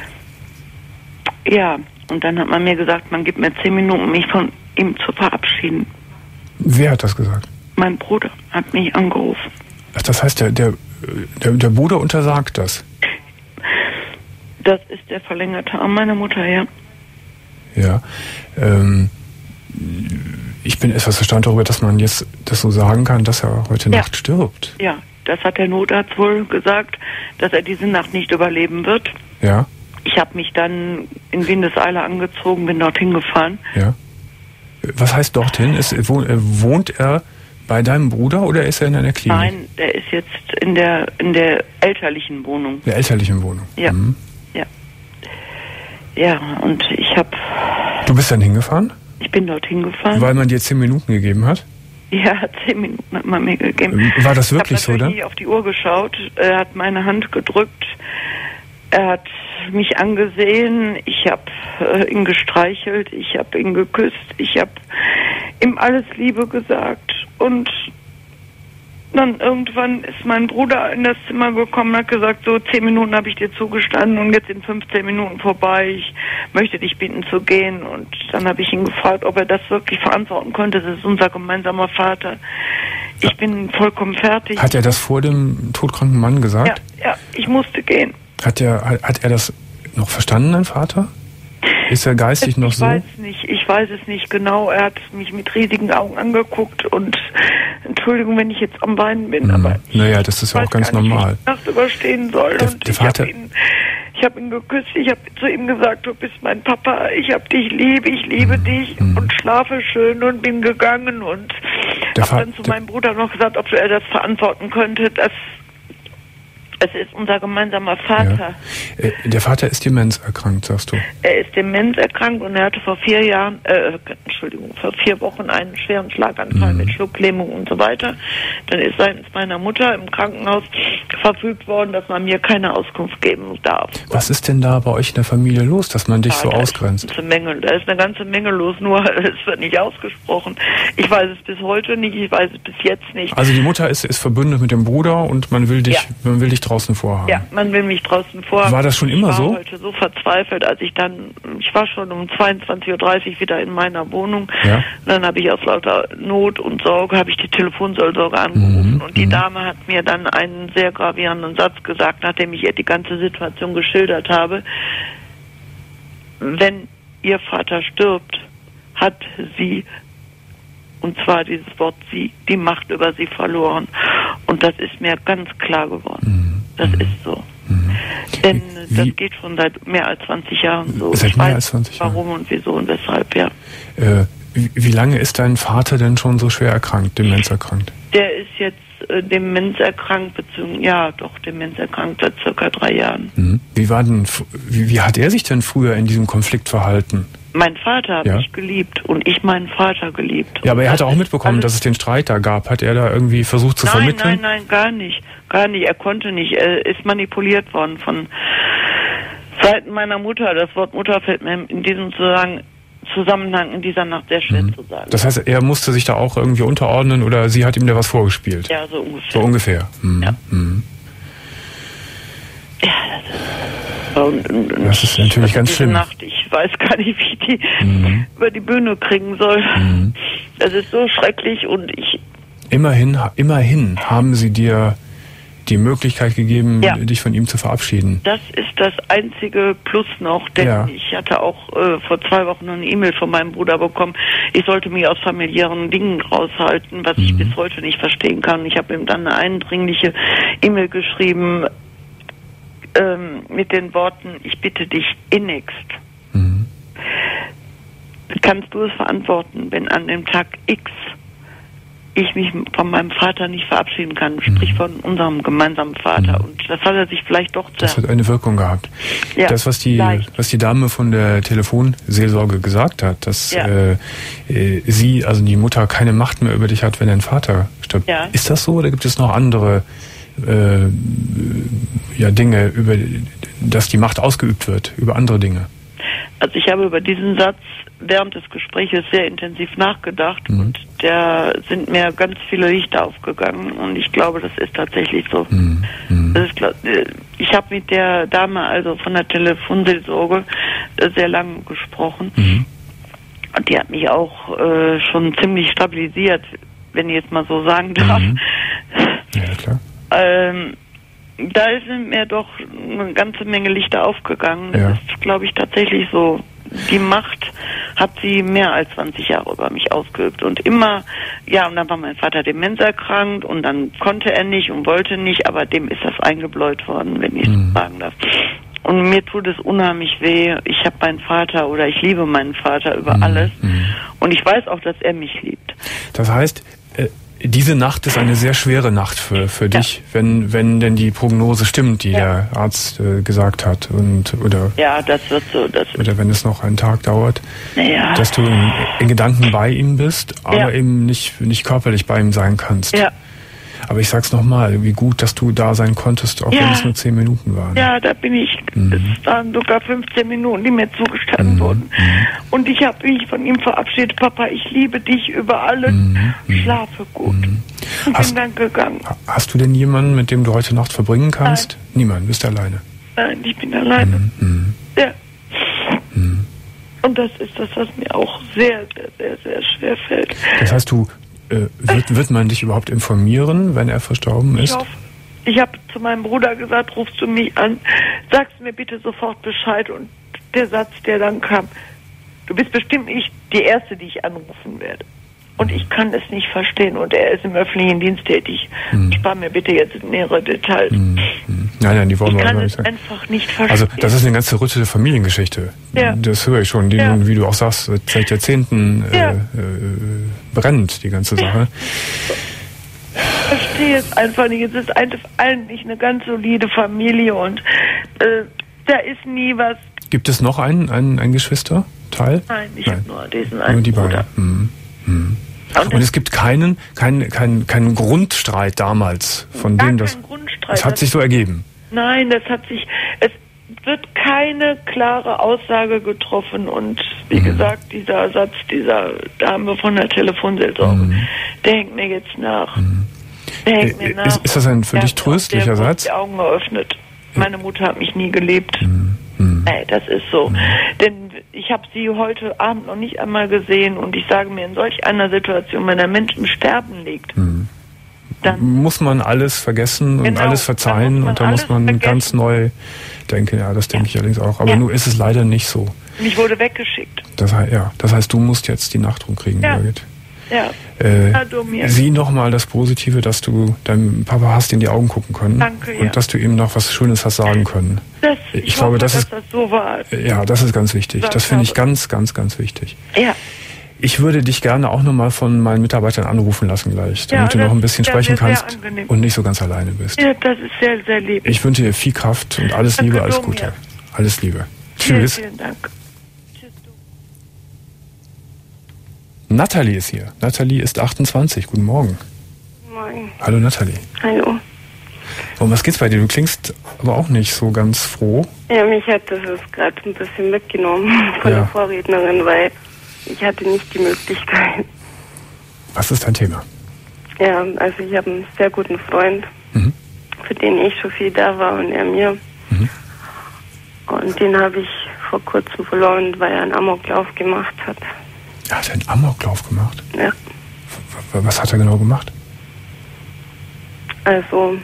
Ja, und dann hat man mir gesagt, man gibt mir zehn Minuten, um mich von ihm zu verabschieden. Wer hat das gesagt? Mein Bruder hat mich angerufen. Ach, das heißt, der, der, der, der Bruder untersagt das? Das ist der verlängerte Arm meiner Mutter, ja. Ja. Ähm, ich bin etwas erstaunt darüber, dass man jetzt das so sagen kann, dass er heute ja. Nacht stirbt. Ja, das hat der Notarzt wohl gesagt, dass er diese Nacht nicht überleben wird. Ja. Ich habe mich dann in Windeseile angezogen, bin dorthin gefahren. Ja. Was heißt dorthin? Ist, wohnt er bei deinem Bruder oder ist er in einer Klinik? Nein, der ist jetzt in der in der elterlichen Wohnung. Der elterlichen Wohnung? Ja. Mhm. Ja. Ja, und ich habe... Du bist dann hingefahren? Ich bin dort hingefahren. Weil man dir zehn Minuten gegeben hat? Ja, zehn Minuten hat man mir gegeben. War das wirklich so, dann? Ich habe natürlich auf die Uhr geschaut. Er hat meine Hand gedrückt. Er hat mich angesehen. Ich habe äh, ihn gestreichelt. Ich habe ihn geküsst. Ich habe ihm alles Liebe gesagt. Und dann irgendwann ist mein Bruder in das Zimmer gekommen und hat gesagt, so zehn Minuten habe ich dir zugestanden und jetzt sind fünfzehn Minuten vorbei. Ich möchte dich bitten zu gehen. Und dann habe ich ihn gefragt, ob er das wirklich verantworten könnte. Das ist unser gemeinsamer Vater. Ich bin vollkommen fertig. Hat er das vor dem todkranken Mann gesagt? Ja, ja, ich musste gehen. Hat er, hat er das noch verstanden, dein Vater? Ist er geistig ich noch so? Ich weiß nicht, ich weiß es nicht genau. Er hat mich mit riesigen Augen angeguckt und Entschuldigung, wenn ich jetzt am Weinen bin, mhm. aber naja, das ist ja auch ganz gar nicht, normal. wie ich die Nacht überstehen soll. Der, und der ich Vater... habe ihn, ich hab ihn geküsst, ich habe zu ihm gesagt, du bist mein Papa, ich habe dich lieb, ich liebe mhm. dich mhm. und schlafe schön und bin gegangen und Ich habe dann zu meinem Bruder noch gesagt, ob er das verantworten könnte, dass es ist unser gemeinsamer Vater. Ja. Äh, der Vater ist demenzerkrankt, sagst du? Er ist demenzerkrankt und er hatte vor vier Jahren, äh, Entschuldigung, vor vier Wochen einen schweren Schlaganfall mhm. mit Schlucklähmung und so weiter. Dann ist seitens meiner Mutter im Krankenhaus verfügt worden, dass man mir keine Auskunft geben darf. Was ist denn da bei euch in der Familie los, dass man dich ja, so da ausgrenzt? Ist eine Menge, da ist eine ganze Menge los, nur es wird nicht ausgesprochen. Ich weiß es bis heute nicht, ich weiß es bis jetzt nicht. Also die Mutter ist, ist verbündet mit dem Bruder und man will dich, ja. man will dich draußen vorhaben. Ja, man will mich draußen vorhaben. War das schon immer so? Ich war heute so verzweifelt, als ich dann, ich war schon um zweiundzwanzig Uhr dreißig wieder in meiner Wohnung. Ja. Und dann habe ich aus lauter Not und Sorge, habe ich die Telefonseelsorge angerufen. Mhm. Und die mhm. Dame hat mir dann einen sehr gravierenden Satz gesagt, nachdem ich ihr die ganze Situation geschildert habe. Wenn ihr Vater stirbt, hat sie, und zwar dieses Wort sie, die Macht über sie verloren. Und das ist mir ganz klar geworden. Mhm. Das mhm. ist so. Mhm. Denn Wie? das geht schon seit mehr als zwanzig Jahren so. Seit ich mehr weiß, als zwanzig Jahren. Warum und wieso und weshalb, ja. Äh, wie, wie lange ist dein Vater denn schon so schwer erkrankt, demenzerkrankt? Der ist jetzt äh, demenzerkrankt, beziehungsweise, ja, doch, demenzerkrankt seit circa drei Jahren. Mhm. Wie war denn, wie, wie hat er sich denn früher in diesem Konflikt verhalten? Mein Vater hat ja. mich geliebt und ich meinen Vater geliebt. Ja, aber er hatte auch mitbekommen, dass es den Streit da gab. Hat er da irgendwie versucht zu nein, vermitteln? Nein, nein, gar nicht. Gar nicht. Er konnte nicht. Er ist manipuliert worden von Seiten meiner Mutter. Das Wort Mutter fällt mir in diesem Zusammenhang in dieser Nacht sehr schwer mhm. zu sagen. Das heißt, er musste sich da auch irgendwie unterordnen oder sie hat ihm da was vorgespielt? Ja, so ungefähr. So ungefähr. Mhm. Ja. Mhm. Ja, das ist... Und, und, und das ist natürlich ganz schlimm. Nacht, ich weiß gar nicht, wie ich die mhm. über die Bühne kriegen soll. Mhm. Das ist so schrecklich und ich... Immerhin, immerhin haben sie dir die Möglichkeit gegeben, ja. dich von ihm zu verabschieden. Das ist das einzige Plus noch, denn ja. ich hatte auch äh, vor zwei Wochen eine E-Mail von meinem Bruder bekommen, ich sollte mich aus familiären Dingen raushalten, was mhm. ich bis heute nicht verstehen kann. Ich habe ihm dann eine eindringliche E-Mail geschrieben, Ähm, mit den Worten, ich bitte dich innigst. Mhm. Kannst du es verantworten, wenn an dem Tag X ich mich von meinem Vater nicht verabschieden kann, mhm. sprich von unserem gemeinsamen Vater. Mhm. Und das hat er sich vielleicht doch... Das hat eine Wirkung gehabt. Ja, das, was die, was die Dame von der Telefonseelsorge gesagt hat, dass ja. äh, äh, sie, also die Mutter, keine Macht mehr über dich hat, wenn dein Vater stirbt. Ja. Ist das so oder gibt es noch andere Äh, ja, Dinge, über dass die Macht ausgeübt wird, über andere Dinge? Also ich habe über diesen Satz während des Gesprächs sehr intensiv nachgedacht mhm. und da sind mir ganz viele Lichter aufgegangen und ich glaube, das ist tatsächlich so. Mhm. Mhm. Das ist, ich habe mit der Dame also von der Telefonseelsorge sehr lange gesprochen mhm. und die hat mich auch äh, schon ziemlich stabilisiert, wenn ich jetzt mal so sagen darf. Mhm. Ja, klar. Ähm, da sind mir doch eine ganze Menge Lichter aufgegangen. Das ja. ist, glaube ich, tatsächlich so. Die Macht hat sie mehr als zwanzig Jahre über mich ausgeübt. Und immer, ja, und dann war mein Vater demenzerkrankt und dann konnte er nicht und wollte nicht, aber dem ist das eingebläut worden, wenn ich mhm. so sagen darf. Und mir tut es unheimlich weh. Ich habe meinen Vater oder ich liebe meinen Vater über mhm. alles. Mhm. Und ich weiß auch, dass er mich liebt. Das heißt, äh diese Nacht ist eine sehr schwere Nacht für, für ja. dich, wenn, wenn denn die Prognose stimmt, die ja. der Arzt äh, gesagt hat. Und, oder, ja, das wird so. Das oder wenn es noch einen Tag dauert, ja. dass du in, in Gedanken bei ihm bist, aber ja. eben nicht, nicht körperlich bei ihm sein kannst. Ja. Aber ich sag's nochmal, wie gut, dass du da sein konntest, auch ja. wenn es nur zehn Minuten waren. Ja, da bin ich. Mhm. Es waren sogar fünfzehn Minuten, die mir zugestanden mhm. wurden. Mhm. Und ich habe mich von ihm verabschiedet. Papa, ich liebe dich über alles. Mhm. Schlafe gut. Mhm. Und hast, bin dann gegangen. Hast du denn jemanden, mit dem du heute Nacht verbringen kannst? Nein. Niemand, bist du alleine? Nein, ich bin alleine. Mhm. Ja. Mhm. Und das ist das, was mir auch sehr, sehr, sehr, sehr schwer fällt. Das heißt, du Äh, wird, wird man dich überhaupt informieren, wenn er verstorben ist? Ich hoffe. Ich habe zu meinem Bruder gesagt, rufst du mich an, sagst mir bitte sofort Bescheid. Und der Satz, der dann kam, du bist bestimmt nicht die Erste, die ich anrufen werde. Und ich kann es nicht verstehen. Und er ist im öffentlichen Dienst tätig. Mhm. Spar mir bitte jetzt nähere Details. Mhm. Nein, nein, die wollen wir gar nicht sagen. Ich kann es einfach nicht verstehen. Also das ist eine ganz zerrüttete Familiengeschichte. Ja. Das höre ich schon, die ja. nun, wie du auch sagst, seit Jahrzehnten ja. äh, äh, brennt, die ganze Sache. Ich verstehe es einfach nicht. Es ist eigentlich eine ganz solide Familie und äh, da ist nie was. Gibt es noch einen, einen, einen Geschwisterteil? Nein, ich habe nur diesen einen Nur die Bruder. beiden. Mhm. Mhm. Und, und es gibt keinen, keinen, keinen, keinen Grundstreit damals, von Gar dem das. kein Grundstreit. Es hat sich so ergeben. Nein, das hat sich. Es wird keine klare Aussage getroffen und wie mhm. gesagt, dieser Satz dieser Dame von der Telefonseelsorge, mhm. der hängt mir jetzt nach. Mhm. Der hängt mir nach. Ist, ist das ein für dich tröstlicher Satz? Die Augen geöffnet. Meine Mutter hat mich nie geliebt. Mhm. Mhm. Ey, das ist so. Mhm. Denn ich habe sie heute Abend noch nicht einmal gesehen und ich sage mir, in solch einer Situation, wenn der Mensch im Sterben liegt, mhm. dann muss man alles vergessen und genau, alles verzeihen und da muss man vergessen. ganz neu denken. Ja, das denke ja. ich allerdings auch. Aber ja. nur ist es leider nicht so. Mich wurde weggeschickt. Das heißt, ja, das heißt, du musst jetzt die Nacht rumkriegen, ja. Birgit. Ja. Äh, sieh nochmal das Positive, dass du deinem Papa hast in die Augen gucken können. Danke, und ja. dass du ihm noch was Schönes hast sagen können. Das, ich, ich hoffe, glaube, das dass ist, das so war. Ja, das ist ganz wichtig. Das, das finde ich ganz, ganz, ganz wichtig. Ja. Ich würde dich gerne auch nochmal von meinen Mitarbeitern anrufen lassen gleich, damit ja, du noch ein bisschen sprechen kannst und nicht so ganz alleine bist. Ja, das ist sehr, sehr lieb. Ich wünsche dir viel Kraft und alles Danke, Liebe, alles Dom, Gute. ja. Alles Liebe. Vielen, Tschüss. Vielen Dank. Nathalie ist hier. Nathalie ist achtundzwanzig. Guten Morgen. Morgen. Hallo Nathalie. Hallo. Um was geht's bei dir? Du klingst aber auch nicht so ganz froh. Ja, mich hat das jetzt gerade ein bisschen mitgenommen von ja. der Vorrednerin, weil ich hatte nicht die Möglichkeit. Was ist dein Thema? Ja, also ich habe einen sehr guten Freund, mhm. für den ich schon viel da war und er mir. Mhm. Und den habe ich vor kurzem verloren, weil er einen Amoklauf gemacht hat. Er hat einen Amoklauf gemacht? Ja. Was hat er genau gemacht? Also,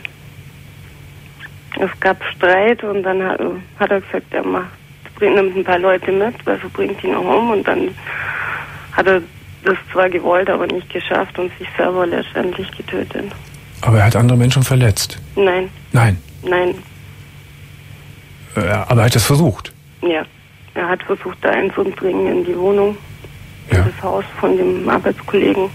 es gab Streit und dann hat, hat er gesagt, er macht, nimmt ein paar Leute mit, also bringt ihn auch um und dann hat er das zwar gewollt, aber nicht geschafft und sich selber letztendlich getötet. Aber er hat andere Menschen verletzt? Nein. Nein? Nein. Äh, aber er hat es versucht? Ja. Er hat versucht, da einzudringen in die Wohnung, ja. in das Haus von dem Arbeitskollegen,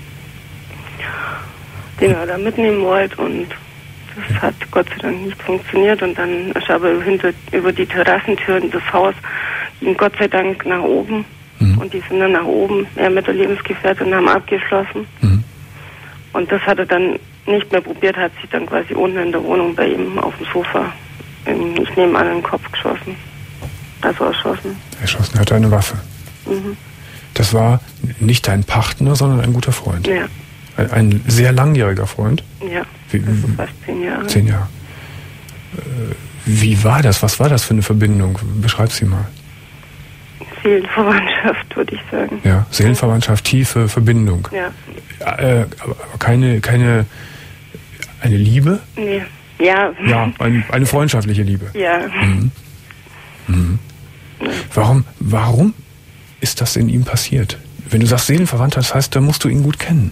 den er da mitnehmen wollte und das hat Gott sei Dank nicht funktioniert und dann ist er aber hinter, über die Terrassentür in das Haus, ging Gott sei Dank nach oben mhm. und die sind dann nach oben, er mit der Lebensgefährtin haben abgeschlossen mhm. und das hat er dann nicht mehr probiert, hat sich dann quasi unten in der Wohnung bei ihm auf dem Sofa, in, ich nehme an, den Kopf geschossen, also erschossen. Erschossen, er hatte eine Waffe. Mhm. Das war nicht dein Partner, sondern ein guter Freund. Ja. Ein, ein sehr langjähriger Freund? Ja, wie, also fast zehn Jahre. Zehn Jahre. Äh, wie war das? Was war das für eine Verbindung? Beschreib sie mal. Seelenverwandtschaft, würde ich sagen. Ja, Seelenverwandtschaft, tiefe Verbindung. Ja. Äh, aber keine, keine, eine Liebe? Nee. Ja. Ja, ein, eine freundschaftliche Liebe. Ja. Mhm. Mhm. Ja. Warum, warum ist das in ihm passiert? Wenn du sagst Seelenverwandter, das heißt, da musst du ihn gut kennen.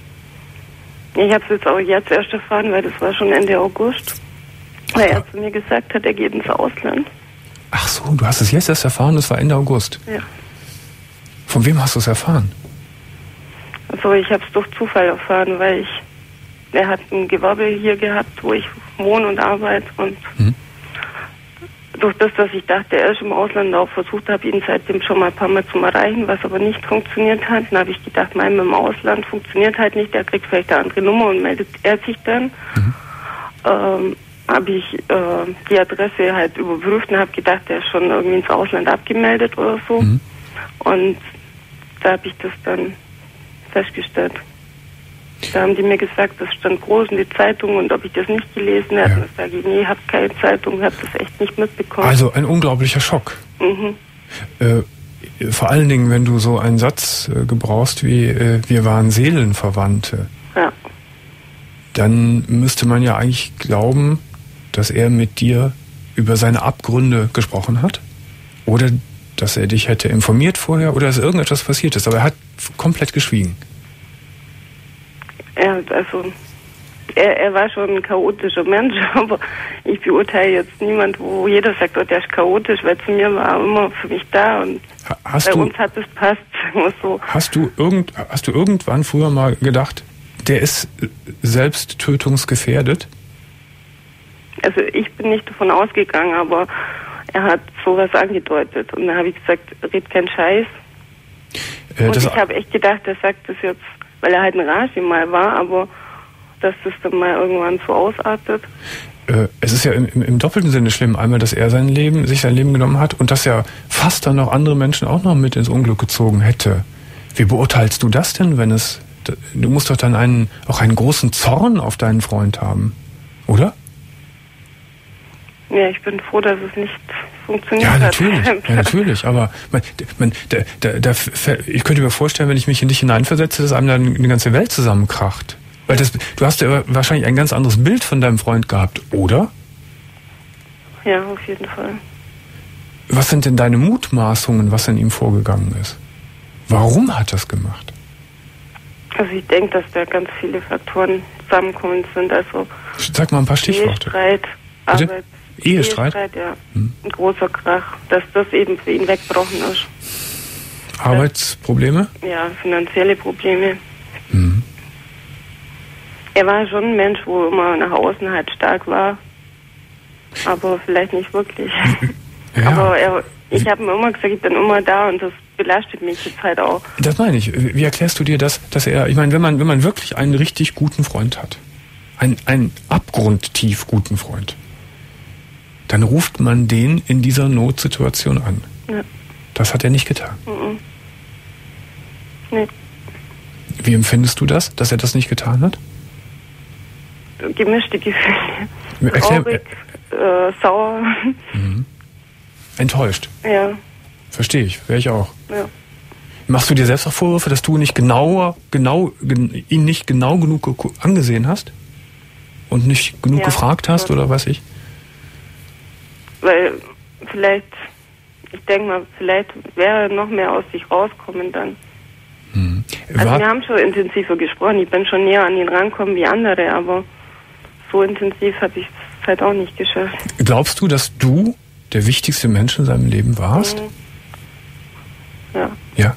Ich habe es jetzt auch jetzt erst erfahren, weil das war schon Ende August. Weil er zu mir gesagt hat, er geht ins Ausland. Ach so, du hast es jetzt erst erfahren, das war Ende August. Ja. Von wem hast du es erfahren? Also ich habe es durch Zufall erfahren, weil ich, er hat ein Gewerbe hier gehabt, wo ich wohne und arbeite und mhm. durch das, dass ich dachte, er ist im Ausland, auch versucht habe, ihn seitdem schon mal ein paar Mal zu erreichen, was aber nicht funktioniert hat. Dann habe ich gedacht, mein im Ausland funktioniert halt nicht, der kriegt vielleicht eine andere Nummer und meldet er sich dann. Mhm. Ähm, habe ich äh, die Adresse halt überprüft und habe gedacht, der ist schon irgendwie ins Ausland abgemeldet oder so. Mhm. Und da habe ich das dann festgestellt. Da haben die mir gesagt, das stand groß in die Zeitung und ob ich das nicht gelesen hätte. Ja. Und da sage ich, nee, ich habe keine Zeitung, habe das echt nicht mitbekommen. Also ein unglaublicher Schock. Mhm. Äh, vor allen Dingen, wenn du so einen Satz äh, gebrauchst wie, äh, wir waren Seelenverwandte. Ja. Dann müsste man ja eigentlich glauben, dass er mit dir über seine Abgründe gesprochen hat. Oder dass er dich hätte informiert vorher oder dass irgendetwas passiert ist. Aber er hat komplett geschwiegen. Ja, also er, er war schon ein chaotischer Mensch, aber ich beurteile jetzt niemand, wo jeder sagt, oh, der ist chaotisch, weil zu mir war er immer für mich da und hast bei du, uns hat es passt, sagen wir so. Hast du, irgend, hast du irgendwann früher mal gedacht, der ist selbst tötungsgefährdet? Also ich bin nicht davon ausgegangen, aber er hat sowas angedeutet und da habe ich gesagt, red kein Scheiß. Äh, und ich habe echt gedacht, er sagt das jetzt, weil er halt ein Rashi mal war, aber dass das dann mal irgendwann so ausartet. Äh, es ist ja im, im, im doppelten Sinne schlimm, einmal, dass er sein Leben, sich sein Leben genommen hat und dass er fast dann noch andere Menschen auch noch mit ins Unglück gezogen hätte. Wie beurteilst du das denn, wenn es, du musst doch dann einen, auch einen großen Zorn auf deinen Freund haben, oder? Ja, ich bin froh, dass es nicht funktioniert ja, hat. Natürlich, ja, natürlich. Aber man, man, da, da, da, ich könnte mir vorstellen, wenn ich mich in dich hineinversetze, dass einem dann eine ganze Welt zusammenkracht. Weil das, du hast ja wahrscheinlich ein ganz anderes Bild von deinem Freund gehabt, oder? Ja, auf jeden Fall. Was sind denn deine Mutmaßungen, was in ihm vorgegangen ist? Warum hat er das gemacht? Also ich denke, dass da ganz viele Faktoren zusammenkommen sind. Also sag mal ein paar Stichworte. Ehestreit, Arbeit. Ehestreit? Ehestreit, ja. Hm. Ein großer Krach, dass das eben für ihn weggebrochen ist. Arbeitsprobleme? Das, ja, finanzielle Probleme. Hm. Er war schon ein Mensch, wo immer nach außen halt stark war, aber vielleicht nicht wirklich. Ja. Aber er, ich habe ihm immer gesagt, ich bin immer da und das belastet mich jetzt halt auch. Das meine ich. Wie erklärst du dir das, dass er, ich meine, wenn man, wenn man wirklich einen richtig guten Freund hat, einen, einen abgrundtief guten Freund, dann ruft man den in dieser Notsituation an. Ja. Das hat er nicht getan. Mhm. Nee. Wie empfindest du das, dass er das nicht getan hat? Gemischte Gefühle. Erklär, Traurig, äh, sauer. Mhm. Enttäuscht. Ja. Verstehe ich, wäre ich auch. Ja. Machst du dir selbst auch Vorwürfe, dass du nicht genauer, genau, gen, ihn nicht genau genug angesehen hast? Und nicht genug ja, gefragt hast, ja. Oder weiß ich? Weil vielleicht, ich denke mal, vielleicht wäre noch mehr aus sich rauskommen dann. Hm. Also wir haben schon intensiver gesprochen, ich bin schon näher an ihn rangekommen wie andere, aber so intensiv habe ich es halt auch nicht geschafft. Glaubst du, dass du der wichtigste Mensch in seinem Leben warst? Mhm. Ja. Ja.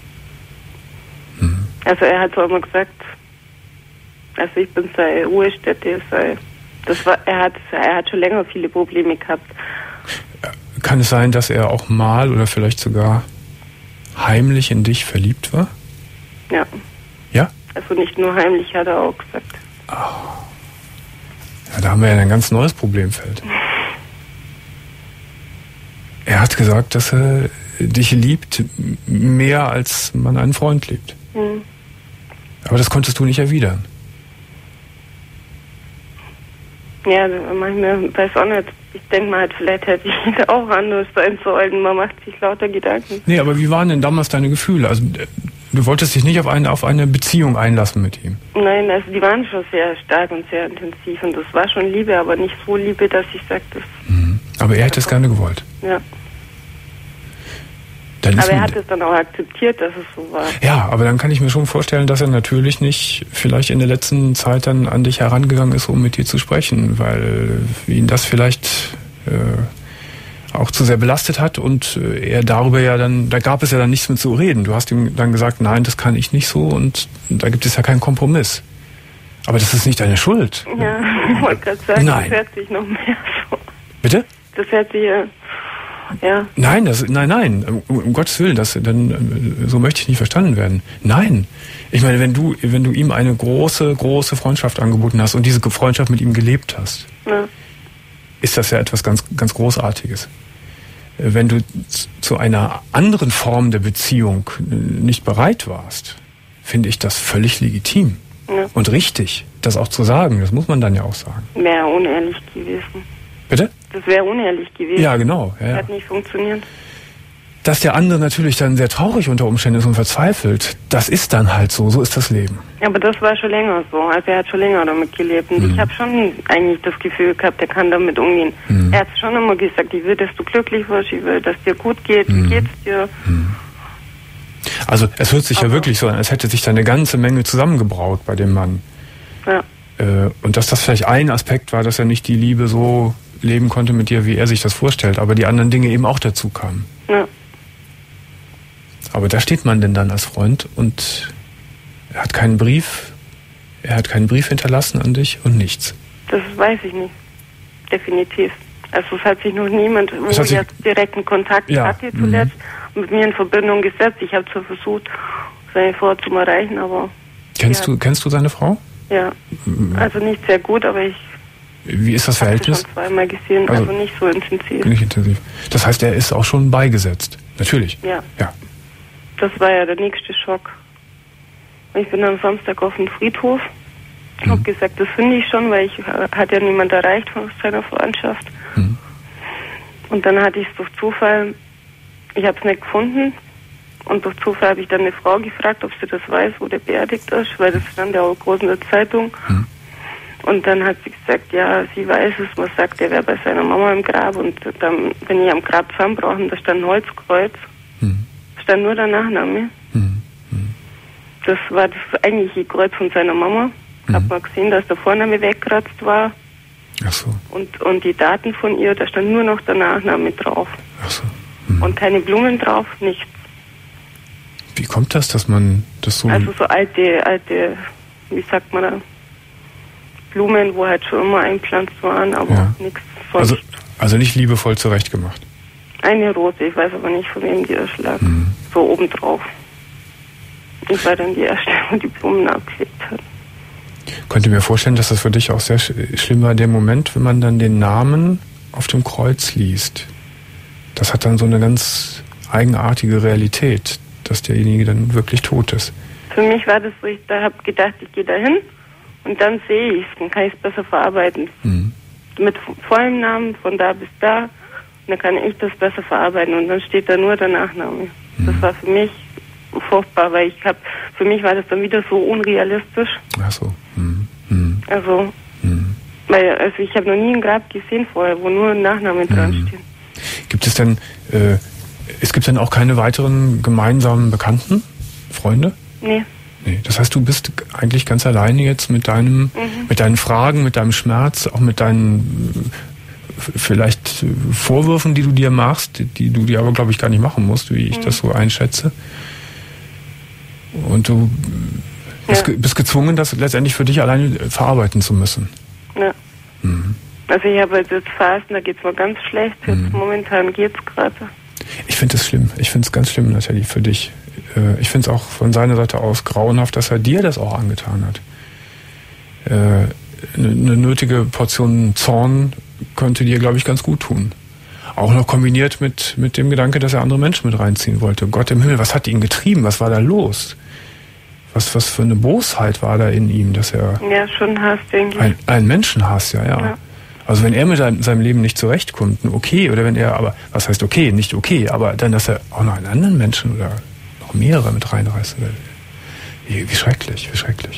Mhm. Also er hat so immer gesagt, also ich bin seine Ruhestätte, sei, das war, er hat, er hat schon länger viele Probleme gehabt. Kann es sein, dass er auch mal oder vielleicht sogar heimlich in dich verliebt war? Ja. Ja? Also nicht nur heimlich, hat er auch gesagt. Oh. Ja, da haben wir ja ein ganz neues Problemfeld. Er hat gesagt, dass er dich liebt mehr als man einen Freund liebt. Mhm. Aber das konntest du nicht erwidern. Ja, manchmal weiß auch nicht. Ich denke mal, vielleicht hätte ich auch anders sein sollen. Man macht sich lauter Gedanken. Nee, aber wie waren denn damals deine Gefühle? Also du wolltest dich nicht auf eine, auf eine Beziehung einlassen mit ihm? Nein, also die waren schon sehr stark und sehr intensiv. Und das war schon Liebe, aber nicht so Liebe, dass ich sagte, das... Mhm. Aber er hätte es gerne gewollt? Ja. Dann aber er hat es dann auch akzeptiert, dass es so war. Ja, aber dann kann ich mir schon vorstellen, dass er natürlich nicht vielleicht in der letzten Zeit dann an dich herangegangen ist, um mit dir zu sprechen, weil ihn das vielleicht äh, auch zu sehr belastet hat und äh, er darüber ja dann, da gab es ja dann nichts mehr zu reden. Du hast ihm dann gesagt, nein, das kann ich nicht so und da gibt es ja keinen Kompromiss. Aber das ist nicht deine Schuld. Ja, ich wollte gerade sagen, nein. Das hört sich noch mehr so. Bitte? Das hört sich ja... Ja. Nein, das, nein, nein, um, um Gottes Willen, das, dann, so möchte ich nicht verstanden werden. Nein, ich meine, wenn du, wenn du ihm eine große, große Freundschaft angeboten hast und diese Freundschaft mit ihm gelebt hast, ja. ist das ja etwas ganz, ganz Großartiges. Wenn du zu einer anderen Form der Beziehung nicht bereit warst, finde ich das völlig legitim ja. und richtig, das auch zu sagen. Das muss man dann ja auch sagen. Wäre unehrlich gewesen. Bitte? Das wäre unehrlich gewesen. Ja, genau. Ja, ja. Hat nicht funktioniert. Dass der andere natürlich dann sehr traurig unter Umständen ist und verzweifelt, das ist dann halt so, so ist das Leben. Aber das war schon länger so, also er hat schon länger damit gelebt und mhm. ich habe schon eigentlich das Gefühl gehabt, er kann damit umgehen. Mhm. Er hat schon immer gesagt, ich will, dass du glücklich wirst, ich will, dass dir gut geht, mhm. wie geht's dir? Mhm. Also es hört sich Aber ja wirklich so an, als hätte sich da eine ganze Menge zusammengebraut bei dem Mann. Ja. Äh, und dass das vielleicht ein Aspekt war, dass er nicht die Liebe so leben konnte mit dir, wie er sich das vorstellt, aber die anderen Dinge eben auch dazu kamen. Ja. Aber da steht man denn dann als Freund und er hat keinen Brief, er hat keinen Brief hinterlassen an dich und nichts. Das weiß ich nicht. Definitiv. Also es hat sich noch niemand, wo ich jetzt direkten Kontakt ja. hatte zuletzt, mhm. mit mir in Verbindung gesetzt. Ich habe zwar versucht, seine Frau zu erreichen, aber... Kennst du, kennst du seine Frau? Ja, also nicht sehr gut, aber ich... Wie ist das Verhältnis? Ich habe schon zweimal gesehen, also, also nicht so intensiv. Nicht intensiv. Das heißt, er ist auch schon beigesetzt. Natürlich. Ja. ja. Das war ja der nächste Schock. Ich bin am Samstag auf dem Friedhof. Ich mhm. habe gesagt, das finde ich schon, weil ich hat ja niemand erreicht von seiner Verwandtschaft. Mhm. Und dann hatte ich es durch Zufall, ich habe es nicht gefunden. Und durch Zufall habe ich dann eine Frau gefragt, ob sie das weiß, wo der beerdigt ist, weil das stand ja auch groß in der Zeitung. Mhm. Und dann hat sie gesagt, ja, sie weiß es, man sagt, er wäre bei seiner Mama im Grab und dann bin ich am Grab zusammengebrochen und da stand ein Holzkreuz, mhm. da stand nur der Nachname. Mhm. Mhm. Das war das eigentliche Kreuz von seiner Mama. Mhm. Hat man gesehen, dass der Vorname weggeratzt war. Ach so. Und, und die Daten von ihr, da stand nur noch der Nachname drauf. Ach so. Mhm. Und keine Blumen drauf, nichts. Wie kommt das, dass man das so... Also so alte, alte, wie sagt man da, Blumen, wo halt schon immer einpflanzt waren, aber ja. nichts sonst. Also, also nicht liebevoll zurechtgemacht? Eine Rose, ich weiß aber nicht, von wem die erst lag. Mhm. So obendrauf. Ich war dann die erste, die die Blumen abgelegt hat. Könnt ihr mir vorstellen, dass das für dich auch sehr schlimm war, der Moment, wenn man dann den Namen auf dem Kreuz liest. Das hat dann so eine ganz eigenartige Realität, dass derjenige dann wirklich tot ist. Für mich war das so, ich da habe gedacht, ich gehe da hin und dann sehe ich es, dann kann ich es besser verarbeiten. Mhm. Mit vollem Namen, von da bis da, und dann kann ich das besser verarbeiten und dann steht da nur der Nachname. Mhm. Das war für mich furchtbar, weil ich habe, für mich war das dann wieder so unrealistisch. Ach so. Mhm. Mhm. Also, mhm. weil, also ich habe noch nie ein Grab gesehen vorher, wo nur ein Nachname mhm. dran steht. Gibt es denn, äh, es gibt denn auch keine weiteren gemeinsamen Bekannten, Freunde? Nee. Nee. Das heißt, du bist eigentlich ganz alleine jetzt mit deinem, mhm. mit deinen Fragen, mit deinem Schmerz, auch mit deinen vielleicht Vorwürfen, die du dir machst, die, die du dir aber, glaube ich, gar nicht machen musst, wie ich mhm. das so einschätze. Und du bist, ja. bist gezwungen, das letztendlich für dich alleine verarbeiten zu müssen. Ja. Mhm. Also ich habe jetzt Phasen, da geht es mir ganz schlecht. Jetzt mhm. momentan geht es gerade. Ich finde es schlimm. Ich finde es ganz schlimm, Nathalie, für dich. Ich finde es auch von seiner Seite aus grauenhaft, dass er dir das auch angetan hat. Eine, eine nötige Portion Zorn könnte dir, glaube ich, ganz gut tun. Auch noch kombiniert mit, mit dem Gedanke, dass er andere Menschen mit reinziehen wollte. Gott im Himmel, was hat ihn getrieben? Was war da los? Was, was für eine Bosheit war da in ihm, dass er... Ja, schon Hass, denke ich. Ein, ein Menschenhass, ja, ja. ja. Also wenn er mit seinem Leben nicht zurechtkommt, okay, oder wenn er, aber, was heißt okay, nicht okay, aber dann, dass er auch noch einen anderen Menschen oder noch mehrere mit reinreißen will. Wie, wie schrecklich, wie schrecklich.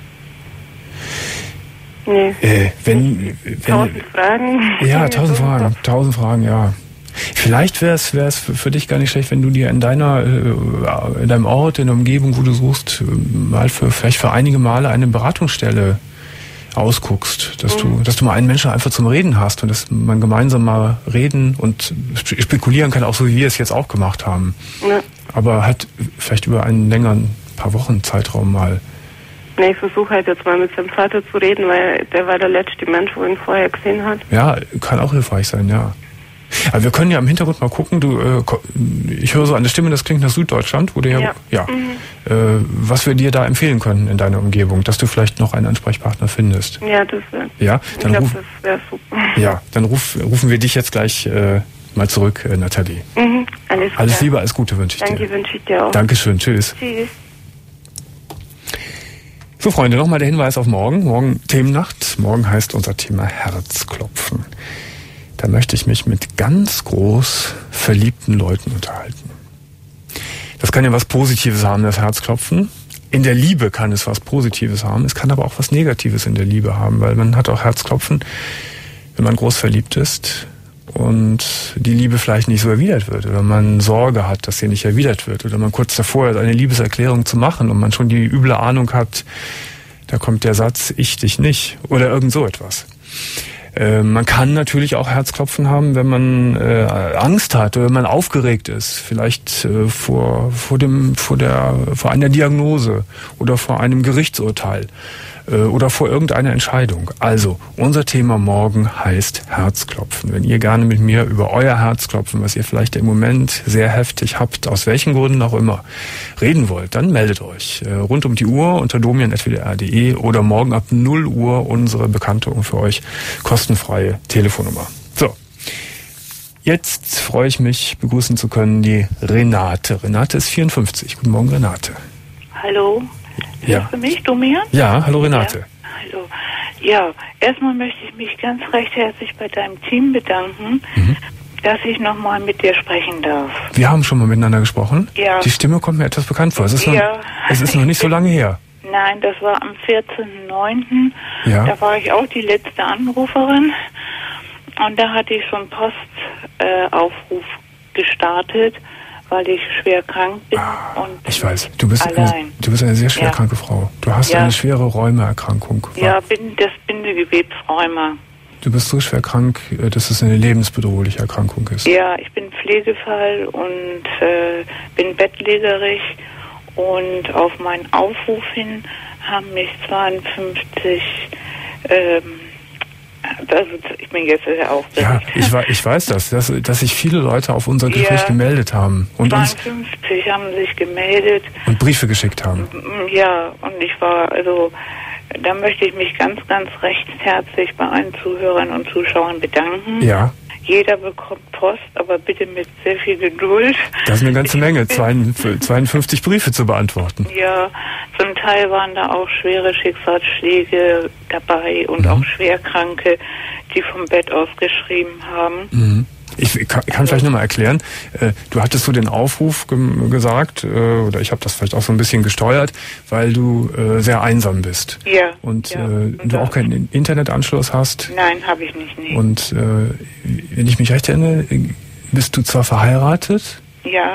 Nee. Äh, wenn, wenn, tausend Fragen. Ja, tausend Fragen, tausend Fragen, ja. Vielleicht wäre es wäre es für dich gar nicht schlecht, wenn du dir in deiner in deinem Ort, in der Umgebung, wo du suchst, mal für vielleicht für einige Male eine Beratungsstelle ausguckst, dass mhm. du dass du mal einen Menschen einfach zum Reden hast und dass man gemeinsam mal reden und spekulieren kann, auch so wie wir es jetzt auch gemacht haben. Ja. Aber halt vielleicht über einen längeren, paar Wochen Zeitraum mal. Nee, ich versuche halt jetzt mal mit seinem Vater zu reden, weil der war der letzte Mensch, wo ihn vorher gesehen hat. Ja, kann auch hilfreich sein, ja. Aber wir können ja im Hintergrund mal gucken, du, äh, ich höre so an der Stimme, das klingt nach Süddeutschland, wo du ja, ja, ja mhm. äh, was wir dir da empfehlen können in deiner Umgebung, dass du vielleicht noch einen Ansprechpartner findest. Ja, das wäre, ja, dann ich glaube, ruf, das wäre super. Ja, dann ruf, rufen wir dich jetzt gleich äh, mal zurück, äh, Nathalie. Mhm, alles klar. Alles Liebe, alles Gute wünsche ich Danke, dir. Danke, wünsche ich dir auch. Dankeschön, tschüss. Tschüss. So, Freunde, nochmal der Hinweis auf morgen. Morgen Themennacht. Morgen heißt unser Thema Herzklopfen. Da möchte ich mich mit ganz groß verliebten Leuten unterhalten. Das kann ja was Positives haben, das Herzklopfen. In der Liebe kann es was Positives haben. Es kann aber auch was Negatives in der Liebe haben, weil man hat auch Herzklopfen, wenn man groß verliebt ist und die Liebe vielleicht nicht so erwidert wird oder man Sorge hat, dass sie nicht erwidert wird oder man kurz davor ist, eine Liebeserklärung zu machen und man schon die üble Ahnung hat, Da kommt der Satz, ich dich nicht oder irgend so etwas. Äh, man kann natürlich auch Herzklopfen haben, wenn man äh, Angst hat oder wenn man aufgeregt ist, vielleicht äh, vor vor dem vor der vor einer Diagnose oder vor einem Gerichtsurteil äh, oder vor irgendeiner Entscheidung. Also unser Thema morgen heißt Herzklopfen. Wenn ihr gerne mit mir über euer Herzklopfen, was ihr vielleicht im Moment sehr heftig habt, aus welchen Gründen auch immer, reden wollt, dann meldet euch äh, rund um die Uhr unter domian at w d r punkt d e oder morgen ab null Uhr unsere bekannte und für euch kostenfreie Telefonnummer. So, jetzt freue ich mich, begrüßen zu können die Renate. Renate ist vierundfünfzig. Guten Morgen, Renate. Hallo. Ja. Hörst du mich, Domian? Ja, hallo Renate. Ja, hallo. Ja, erstmal möchte ich mich ganz recht herzlich bei deinem Team bedanken, mhm. dass ich nochmal mit dir sprechen darf. Wir haben schon mal miteinander gesprochen. Ja. Die Stimme kommt mir etwas bekannt vor. Es ist noch, ja. es ist noch nicht so lange her. Nein, das war am vierzehnten neunten Ja. Da war ich auch die letzte Anruferin. Und da hatte ich schon Postaufruf äh, gestartet, weil ich schwer krank bin. Ah, und ich weiß, du bist, allein. eine, du bist eine sehr schwer Ja. kranke Frau. Du hast Ja. eine schwere Rheumaerkrankung. Ja, bin das Bindegewebsrheuma. Du bist so schwer krank, dass es eine lebensbedrohliche Erkrankung ist. Ja, ich bin Pflegefall und äh, bin bettlägerig. Und auf meinen Aufruf hin haben mich zweiundfünfzig, ähm, also ich bin jetzt sehr aufgeregt. Ja, ich, ich weiß das, dass, dass sich viele Leute auf unser Gespräch Ja. gemeldet haben und uns zweiundfünfzig haben sich gemeldet. und Briefe geschickt haben. Ja, und ich war, also, da möchte ich mich ganz, ganz recht herzlich bei allen Zuhörern und Zuschauern bedanken. Ja, Jeder bekommt Post, aber bitte mit sehr viel Geduld. das ist eine ganze Menge, zweiundfünfzig Briefe zu beantworten. Ja, zum Teil waren da auch schwere Schicksalsschläge dabei und Mhm. auch Schwerkranke, die vom Bett aus geschrieben haben. Mhm. Ich kann, kann vielleicht nochmal erklären, äh, du hattest so den Aufruf gem- gesagt, äh, oder ich habe das vielleicht auch so ein bisschen gesteuert, weil du äh, sehr einsam bist. Ja. Und, ja. äh, und du auch das- keinen Internetanschluss hast. Nein, habe ich nicht, nee. Und äh, wenn ich mich recht erinnere, bist du zwar verheiratet, Ja,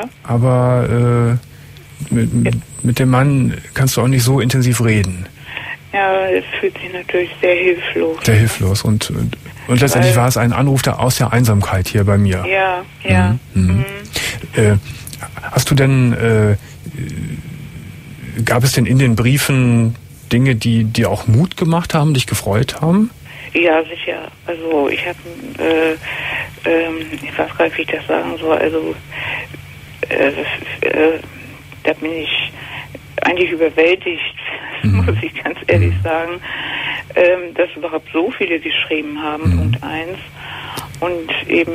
aber äh, mit, mit, mit dem Mann kannst du auch nicht so intensiv reden. ja, es fühlt sich natürlich sehr hilflos. Sehr hilflos. Und, und, und letztendlich Weil- war es ein Anruf der, aus der Einsamkeit hier bei mir. Ja, ja. Mhm. Mhm. Äh, hast du denn, äh, gab es denn in den Briefen Dinge, die dir auch Mut gemacht haben, dich gefreut haben? Ja, sicher. Also ich habe, äh, ähm, ich weiß gar nicht, wie ich das sagen soll. Also äh, äh, da bin ich eigentlich überwältigt, Mhm. muss ich ganz ehrlich sagen, ähm, dass überhaupt so viele geschrieben haben. Mhm. Punkt eins. Und eben,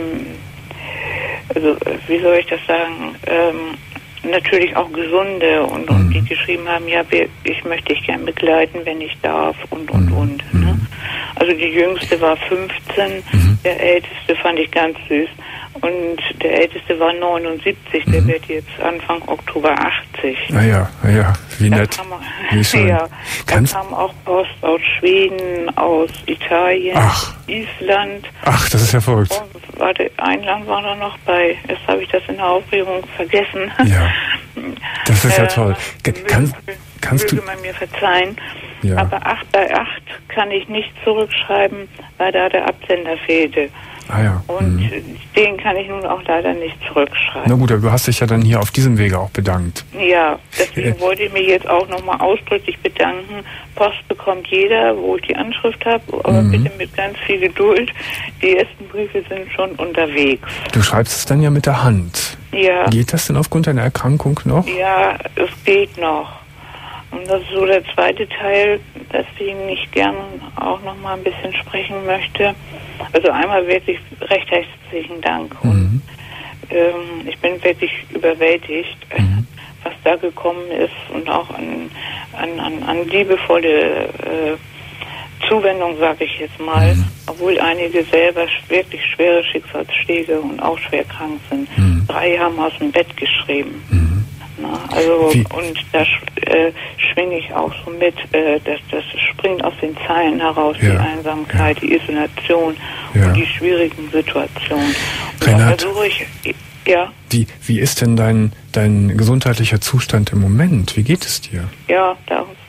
also wie soll ich das sagen? Ähm, natürlich auch Gesunde und, und Mhm. die geschrieben haben, ja, wir, ich möchte dich gern begleiten, wenn ich darf und und Mhm. und. Ne? Also die jüngste war fünfzehn, Mhm. der älteste fand ich ganz süß und der älteste war neunundsiebzig, der Mhm. wird jetzt Anfang Oktober achtzig. Naja, naja, wie Da nett. kam, Wie schön. ja, da Kannst, kam auch Post aus Schweden, aus Italien, Ach. Island. ach, das ist ja verrückt. Oh, warte, ein Land war da noch bei. Jetzt habe ich das in der Aufregung vergessen. Ja, das ist ja Äh, toll. Ge- möge- Kannst, kannst du, möge man mir verzeihen. Ja. Aber acht bei acht kann ich nicht zurückschreiben, weil da der Absender fehlte. ah ja. Und Mhm. den kann ich nun auch leider nicht zurückschreiben. Na gut, aber du hast dich ja dann hier auf diesem Wege auch bedankt. Ja, deswegen Äh. wollte ich mich jetzt auch nochmal ausdrücklich bedanken. Post bekommt jeder, wo ich die Anschrift habe, aber Mhm. bitte mit ganz viel Geduld. Die ersten Briefe sind schon unterwegs. Du schreibst es dann ja mit der Hand. Ja, Geht das denn aufgrund deiner Erkrankung noch? ja, es geht noch. Und das ist so der zweite Teil, deswegen ich gern auch nochmal ein bisschen sprechen möchte. Also einmal wirklich recht herzlichen Dank. Mhm. Und ähm, ich bin wirklich überwältigt, Mhm. was da gekommen ist und auch an, an, an, an liebevolle äh, Zuwendung, sage ich jetzt mal, Mhm. obwohl einige selber sch- wirklich schwere Schicksalsschläge und auch schwer krank sind. Mhm. Drei haben aus dem Bett geschrieben. Mhm. Na, also Wie? und da sch- äh, schwinge ich auch so mit, äh, das, das springt aus den Zeilen heraus, Ja. die Einsamkeit, die Isolation Ja. und die schwierigen Situationen. Und da Renate. versuche ich, ja, Wie, wie ist denn dein, dein gesundheitlicher Zustand im Moment? Wie geht es dir? ja, da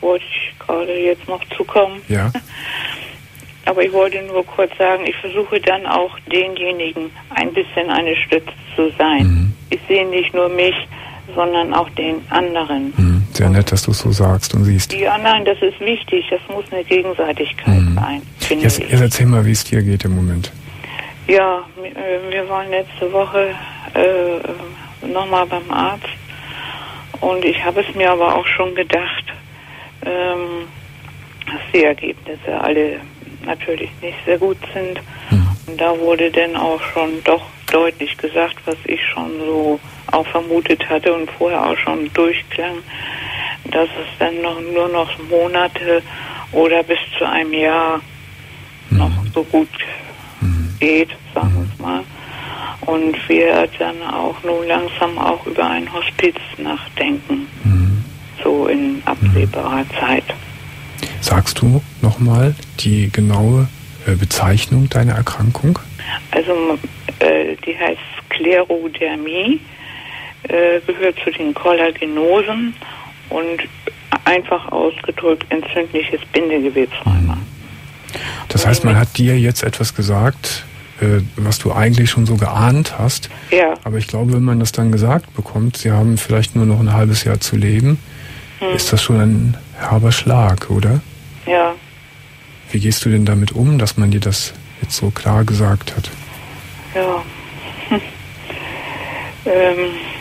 wollte ich gerade jetzt noch zukommen. Ja. Aber ich wollte nur kurz sagen, ich versuche dann auch denjenigen ein bisschen eine Stütze zu sein. Mhm. Ich sehe nicht nur mich, sondern auch den anderen. Mhm. Sehr nett, dass du es so sagst und siehst. Ja, nein, das ist wichtig. Das muss eine Gegenseitigkeit mhm. sein, finde jetzt, ich. Jetzt erzähl mal, wie es dir geht im Moment. Ja, wir waren letzte Woche äh, nochmal beim Arzt und ich habe es mir aber auch schon gedacht, ähm, dass die Ergebnisse alle natürlich nicht sehr gut sind. Mhm. Und da wurde dann auch schon doch deutlich gesagt, was ich schon so auch vermutet hatte und vorher auch schon durchklang, dass es dann noch nur noch Monate oder bis zu einem Jahr mhm. noch so gut mhm. geht, sagen wir es mal. Und wir dann auch nun langsam auch über ein Hospiz nachdenken, mhm. so in absehbarer mhm. Zeit. Sagst du nochmal die genaue äh, Bezeichnung deiner Erkrankung? Also äh, die heißt Sklerodermie, äh, gehört zu den Kollagenosen und einfach ausgedrückt entzündliches Bindegewebsrheuma. Das heißt, man hat dir jetzt etwas gesagt, äh, was du eigentlich schon so geahnt hast. Ja. Aber ich glaube, wenn man das dann gesagt bekommt, sie haben vielleicht nur noch ein halbes Jahr zu leben, hm. ist das schon ein herber Schlag, oder? Ja. Wie gehst du denn damit um, dass man dir das jetzt so klar gesagt hat? Ja. Hm. ähm.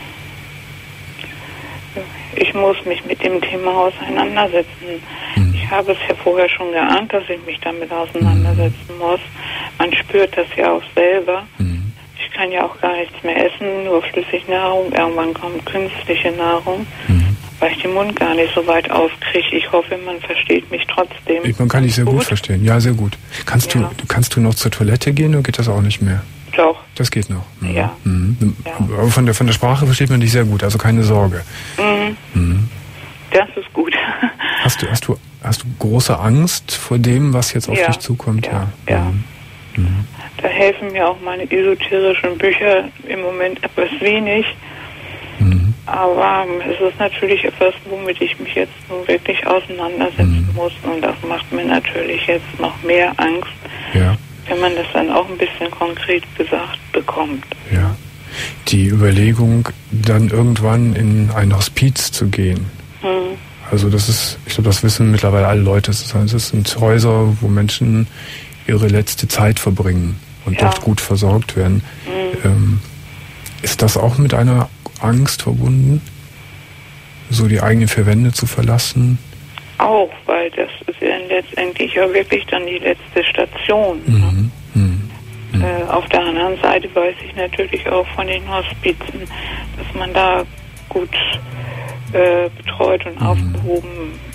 Ich muss mich mit dem Thema auseinandersetzen. Mhm. Ich habe es ja vorher schon geahnt, dass ich mich damit auseinandersetzen mhm. muss. Man spürt das ja auch selber. Mhm. Ich kann ja auch gar nichts mehr essen, nur Flüssignahrung. Irgendwann kommt künstliche Nahrung, mhm. weil ich den Mund gar nicht so weit aufkriege. Ich hoffe, man versteht mich trotzdem. Man kann dich sehr gut, gut verstehen. Ja, sehr gut. Kannst, ja. du, kannst du noch zur Toilette gehen oder geht das auch nicht mehr? Doch. Das geht noch. Mhm. Ja. Mhm. ja. Aber von der, von der Sprache versteht man dich sehr gut, also keine Sorge. Mhm. Mhm. Das ist gut. Hast du, hast du, hast du große Angst vor dem, was jetzt auf ja. dich zukommt? Ja. ja. ja. Mhm. Da helfen mir auch meine esoterischen Bücher im Moment etwas wenig. Mhm. Aber es ist natürlich etwas, womit ich mich jetzt nun wirklich auseinandersetzen mhm. muss. Und das macht mir natürlich jetzt noch mehr Angst. Ja. Wenn man das dann auch ein bisschen konkret gesagt bekommt. Ja. Die Überlegung, dann irgendwann in ein Hospiz zu gehen. Hm. Also das ist, ich glaube, das wissen mittlerweile alle Leute. Es sind Häuser, wo Menschen ihre letzte Zeit verbringen und ja. dort gut versorgt werden. Hm. Ähm, ist das auch mit einer Angst verbunden, so die eigenen vier Wände zu verlassen? Auch, weil das ist ja letztendlich ja wirklich dann die letzte Station. Mhm. Ne? Mhm. Mhm. Äh, auf der anderen Seite weiß ich natürlich auch von den Hospizen, dass man da gut äh, betreut und mhm. aufgehoben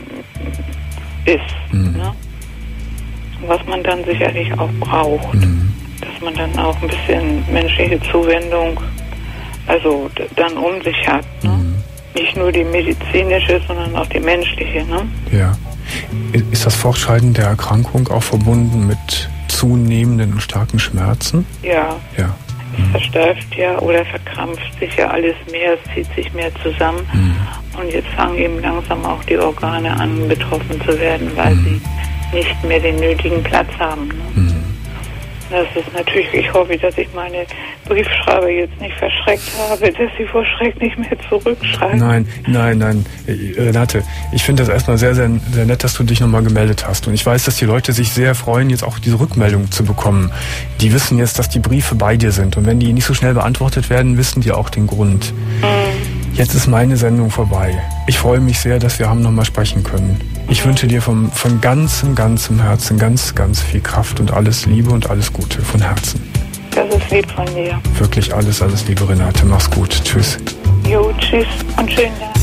ist. Mhm. Ne? Was man dann sicherlich auch braucht. Mhm. Dass man dann auch ein bisschen menschliche Zuwendung also d- dann um sich hat. Ne? Mhm. Nicht nur die medizinische, sondern auch die menschliche, ne? Ja. Ist das Fortschreiten der Erkrankung auch verbunden mit zunehmenden und starken Schmerzen? Ja. Ja. Es versteift ja oder verkrampft sich ja alles mehr, es zieht sich mehr zusammen. Mhm. Und jetzt fangen eben langsam auch die Organe an, betroffen zu werden, weil mhm. sie nicht mehr den nötigen Platz haben. Ne? Mhm. Das ist natürlich, ich hoffe, dass ich meine Briefschreiber jetzt nicht verschreckt habe, dass sie vor Schreck nicht mehr zurückschreiben. Nein, nein, nein. Renate, ich finde das erstmal sehr, sehr, sehr nett, dass du dich nochmal gemeldet hast. Und ich weiß, dass die Leute sich sehr freuen, jetzt auch diese Rückmeldung zu bekommen. Die wissen jetzt, dass die Briefe bei dir sind. Und wenn die nicht so schnell beantwortet werden, wissen die auch den Grund. Mhm. Jetzt ist meine Sendung vorbei. Ich freue mich sehr, dass wir haben nochmal sprechen können. Ich mhm. wünsche dir vom, von ganzem, ganzem Herzen ganz, ganz viel Kraft und alles Liebe und alles Gute von Herzen. Das ist lieb von dir. Wirklich alles, alles Liebe, Renate. Mach's gut. Tschüss. Jo, tschüss und schönen Dank.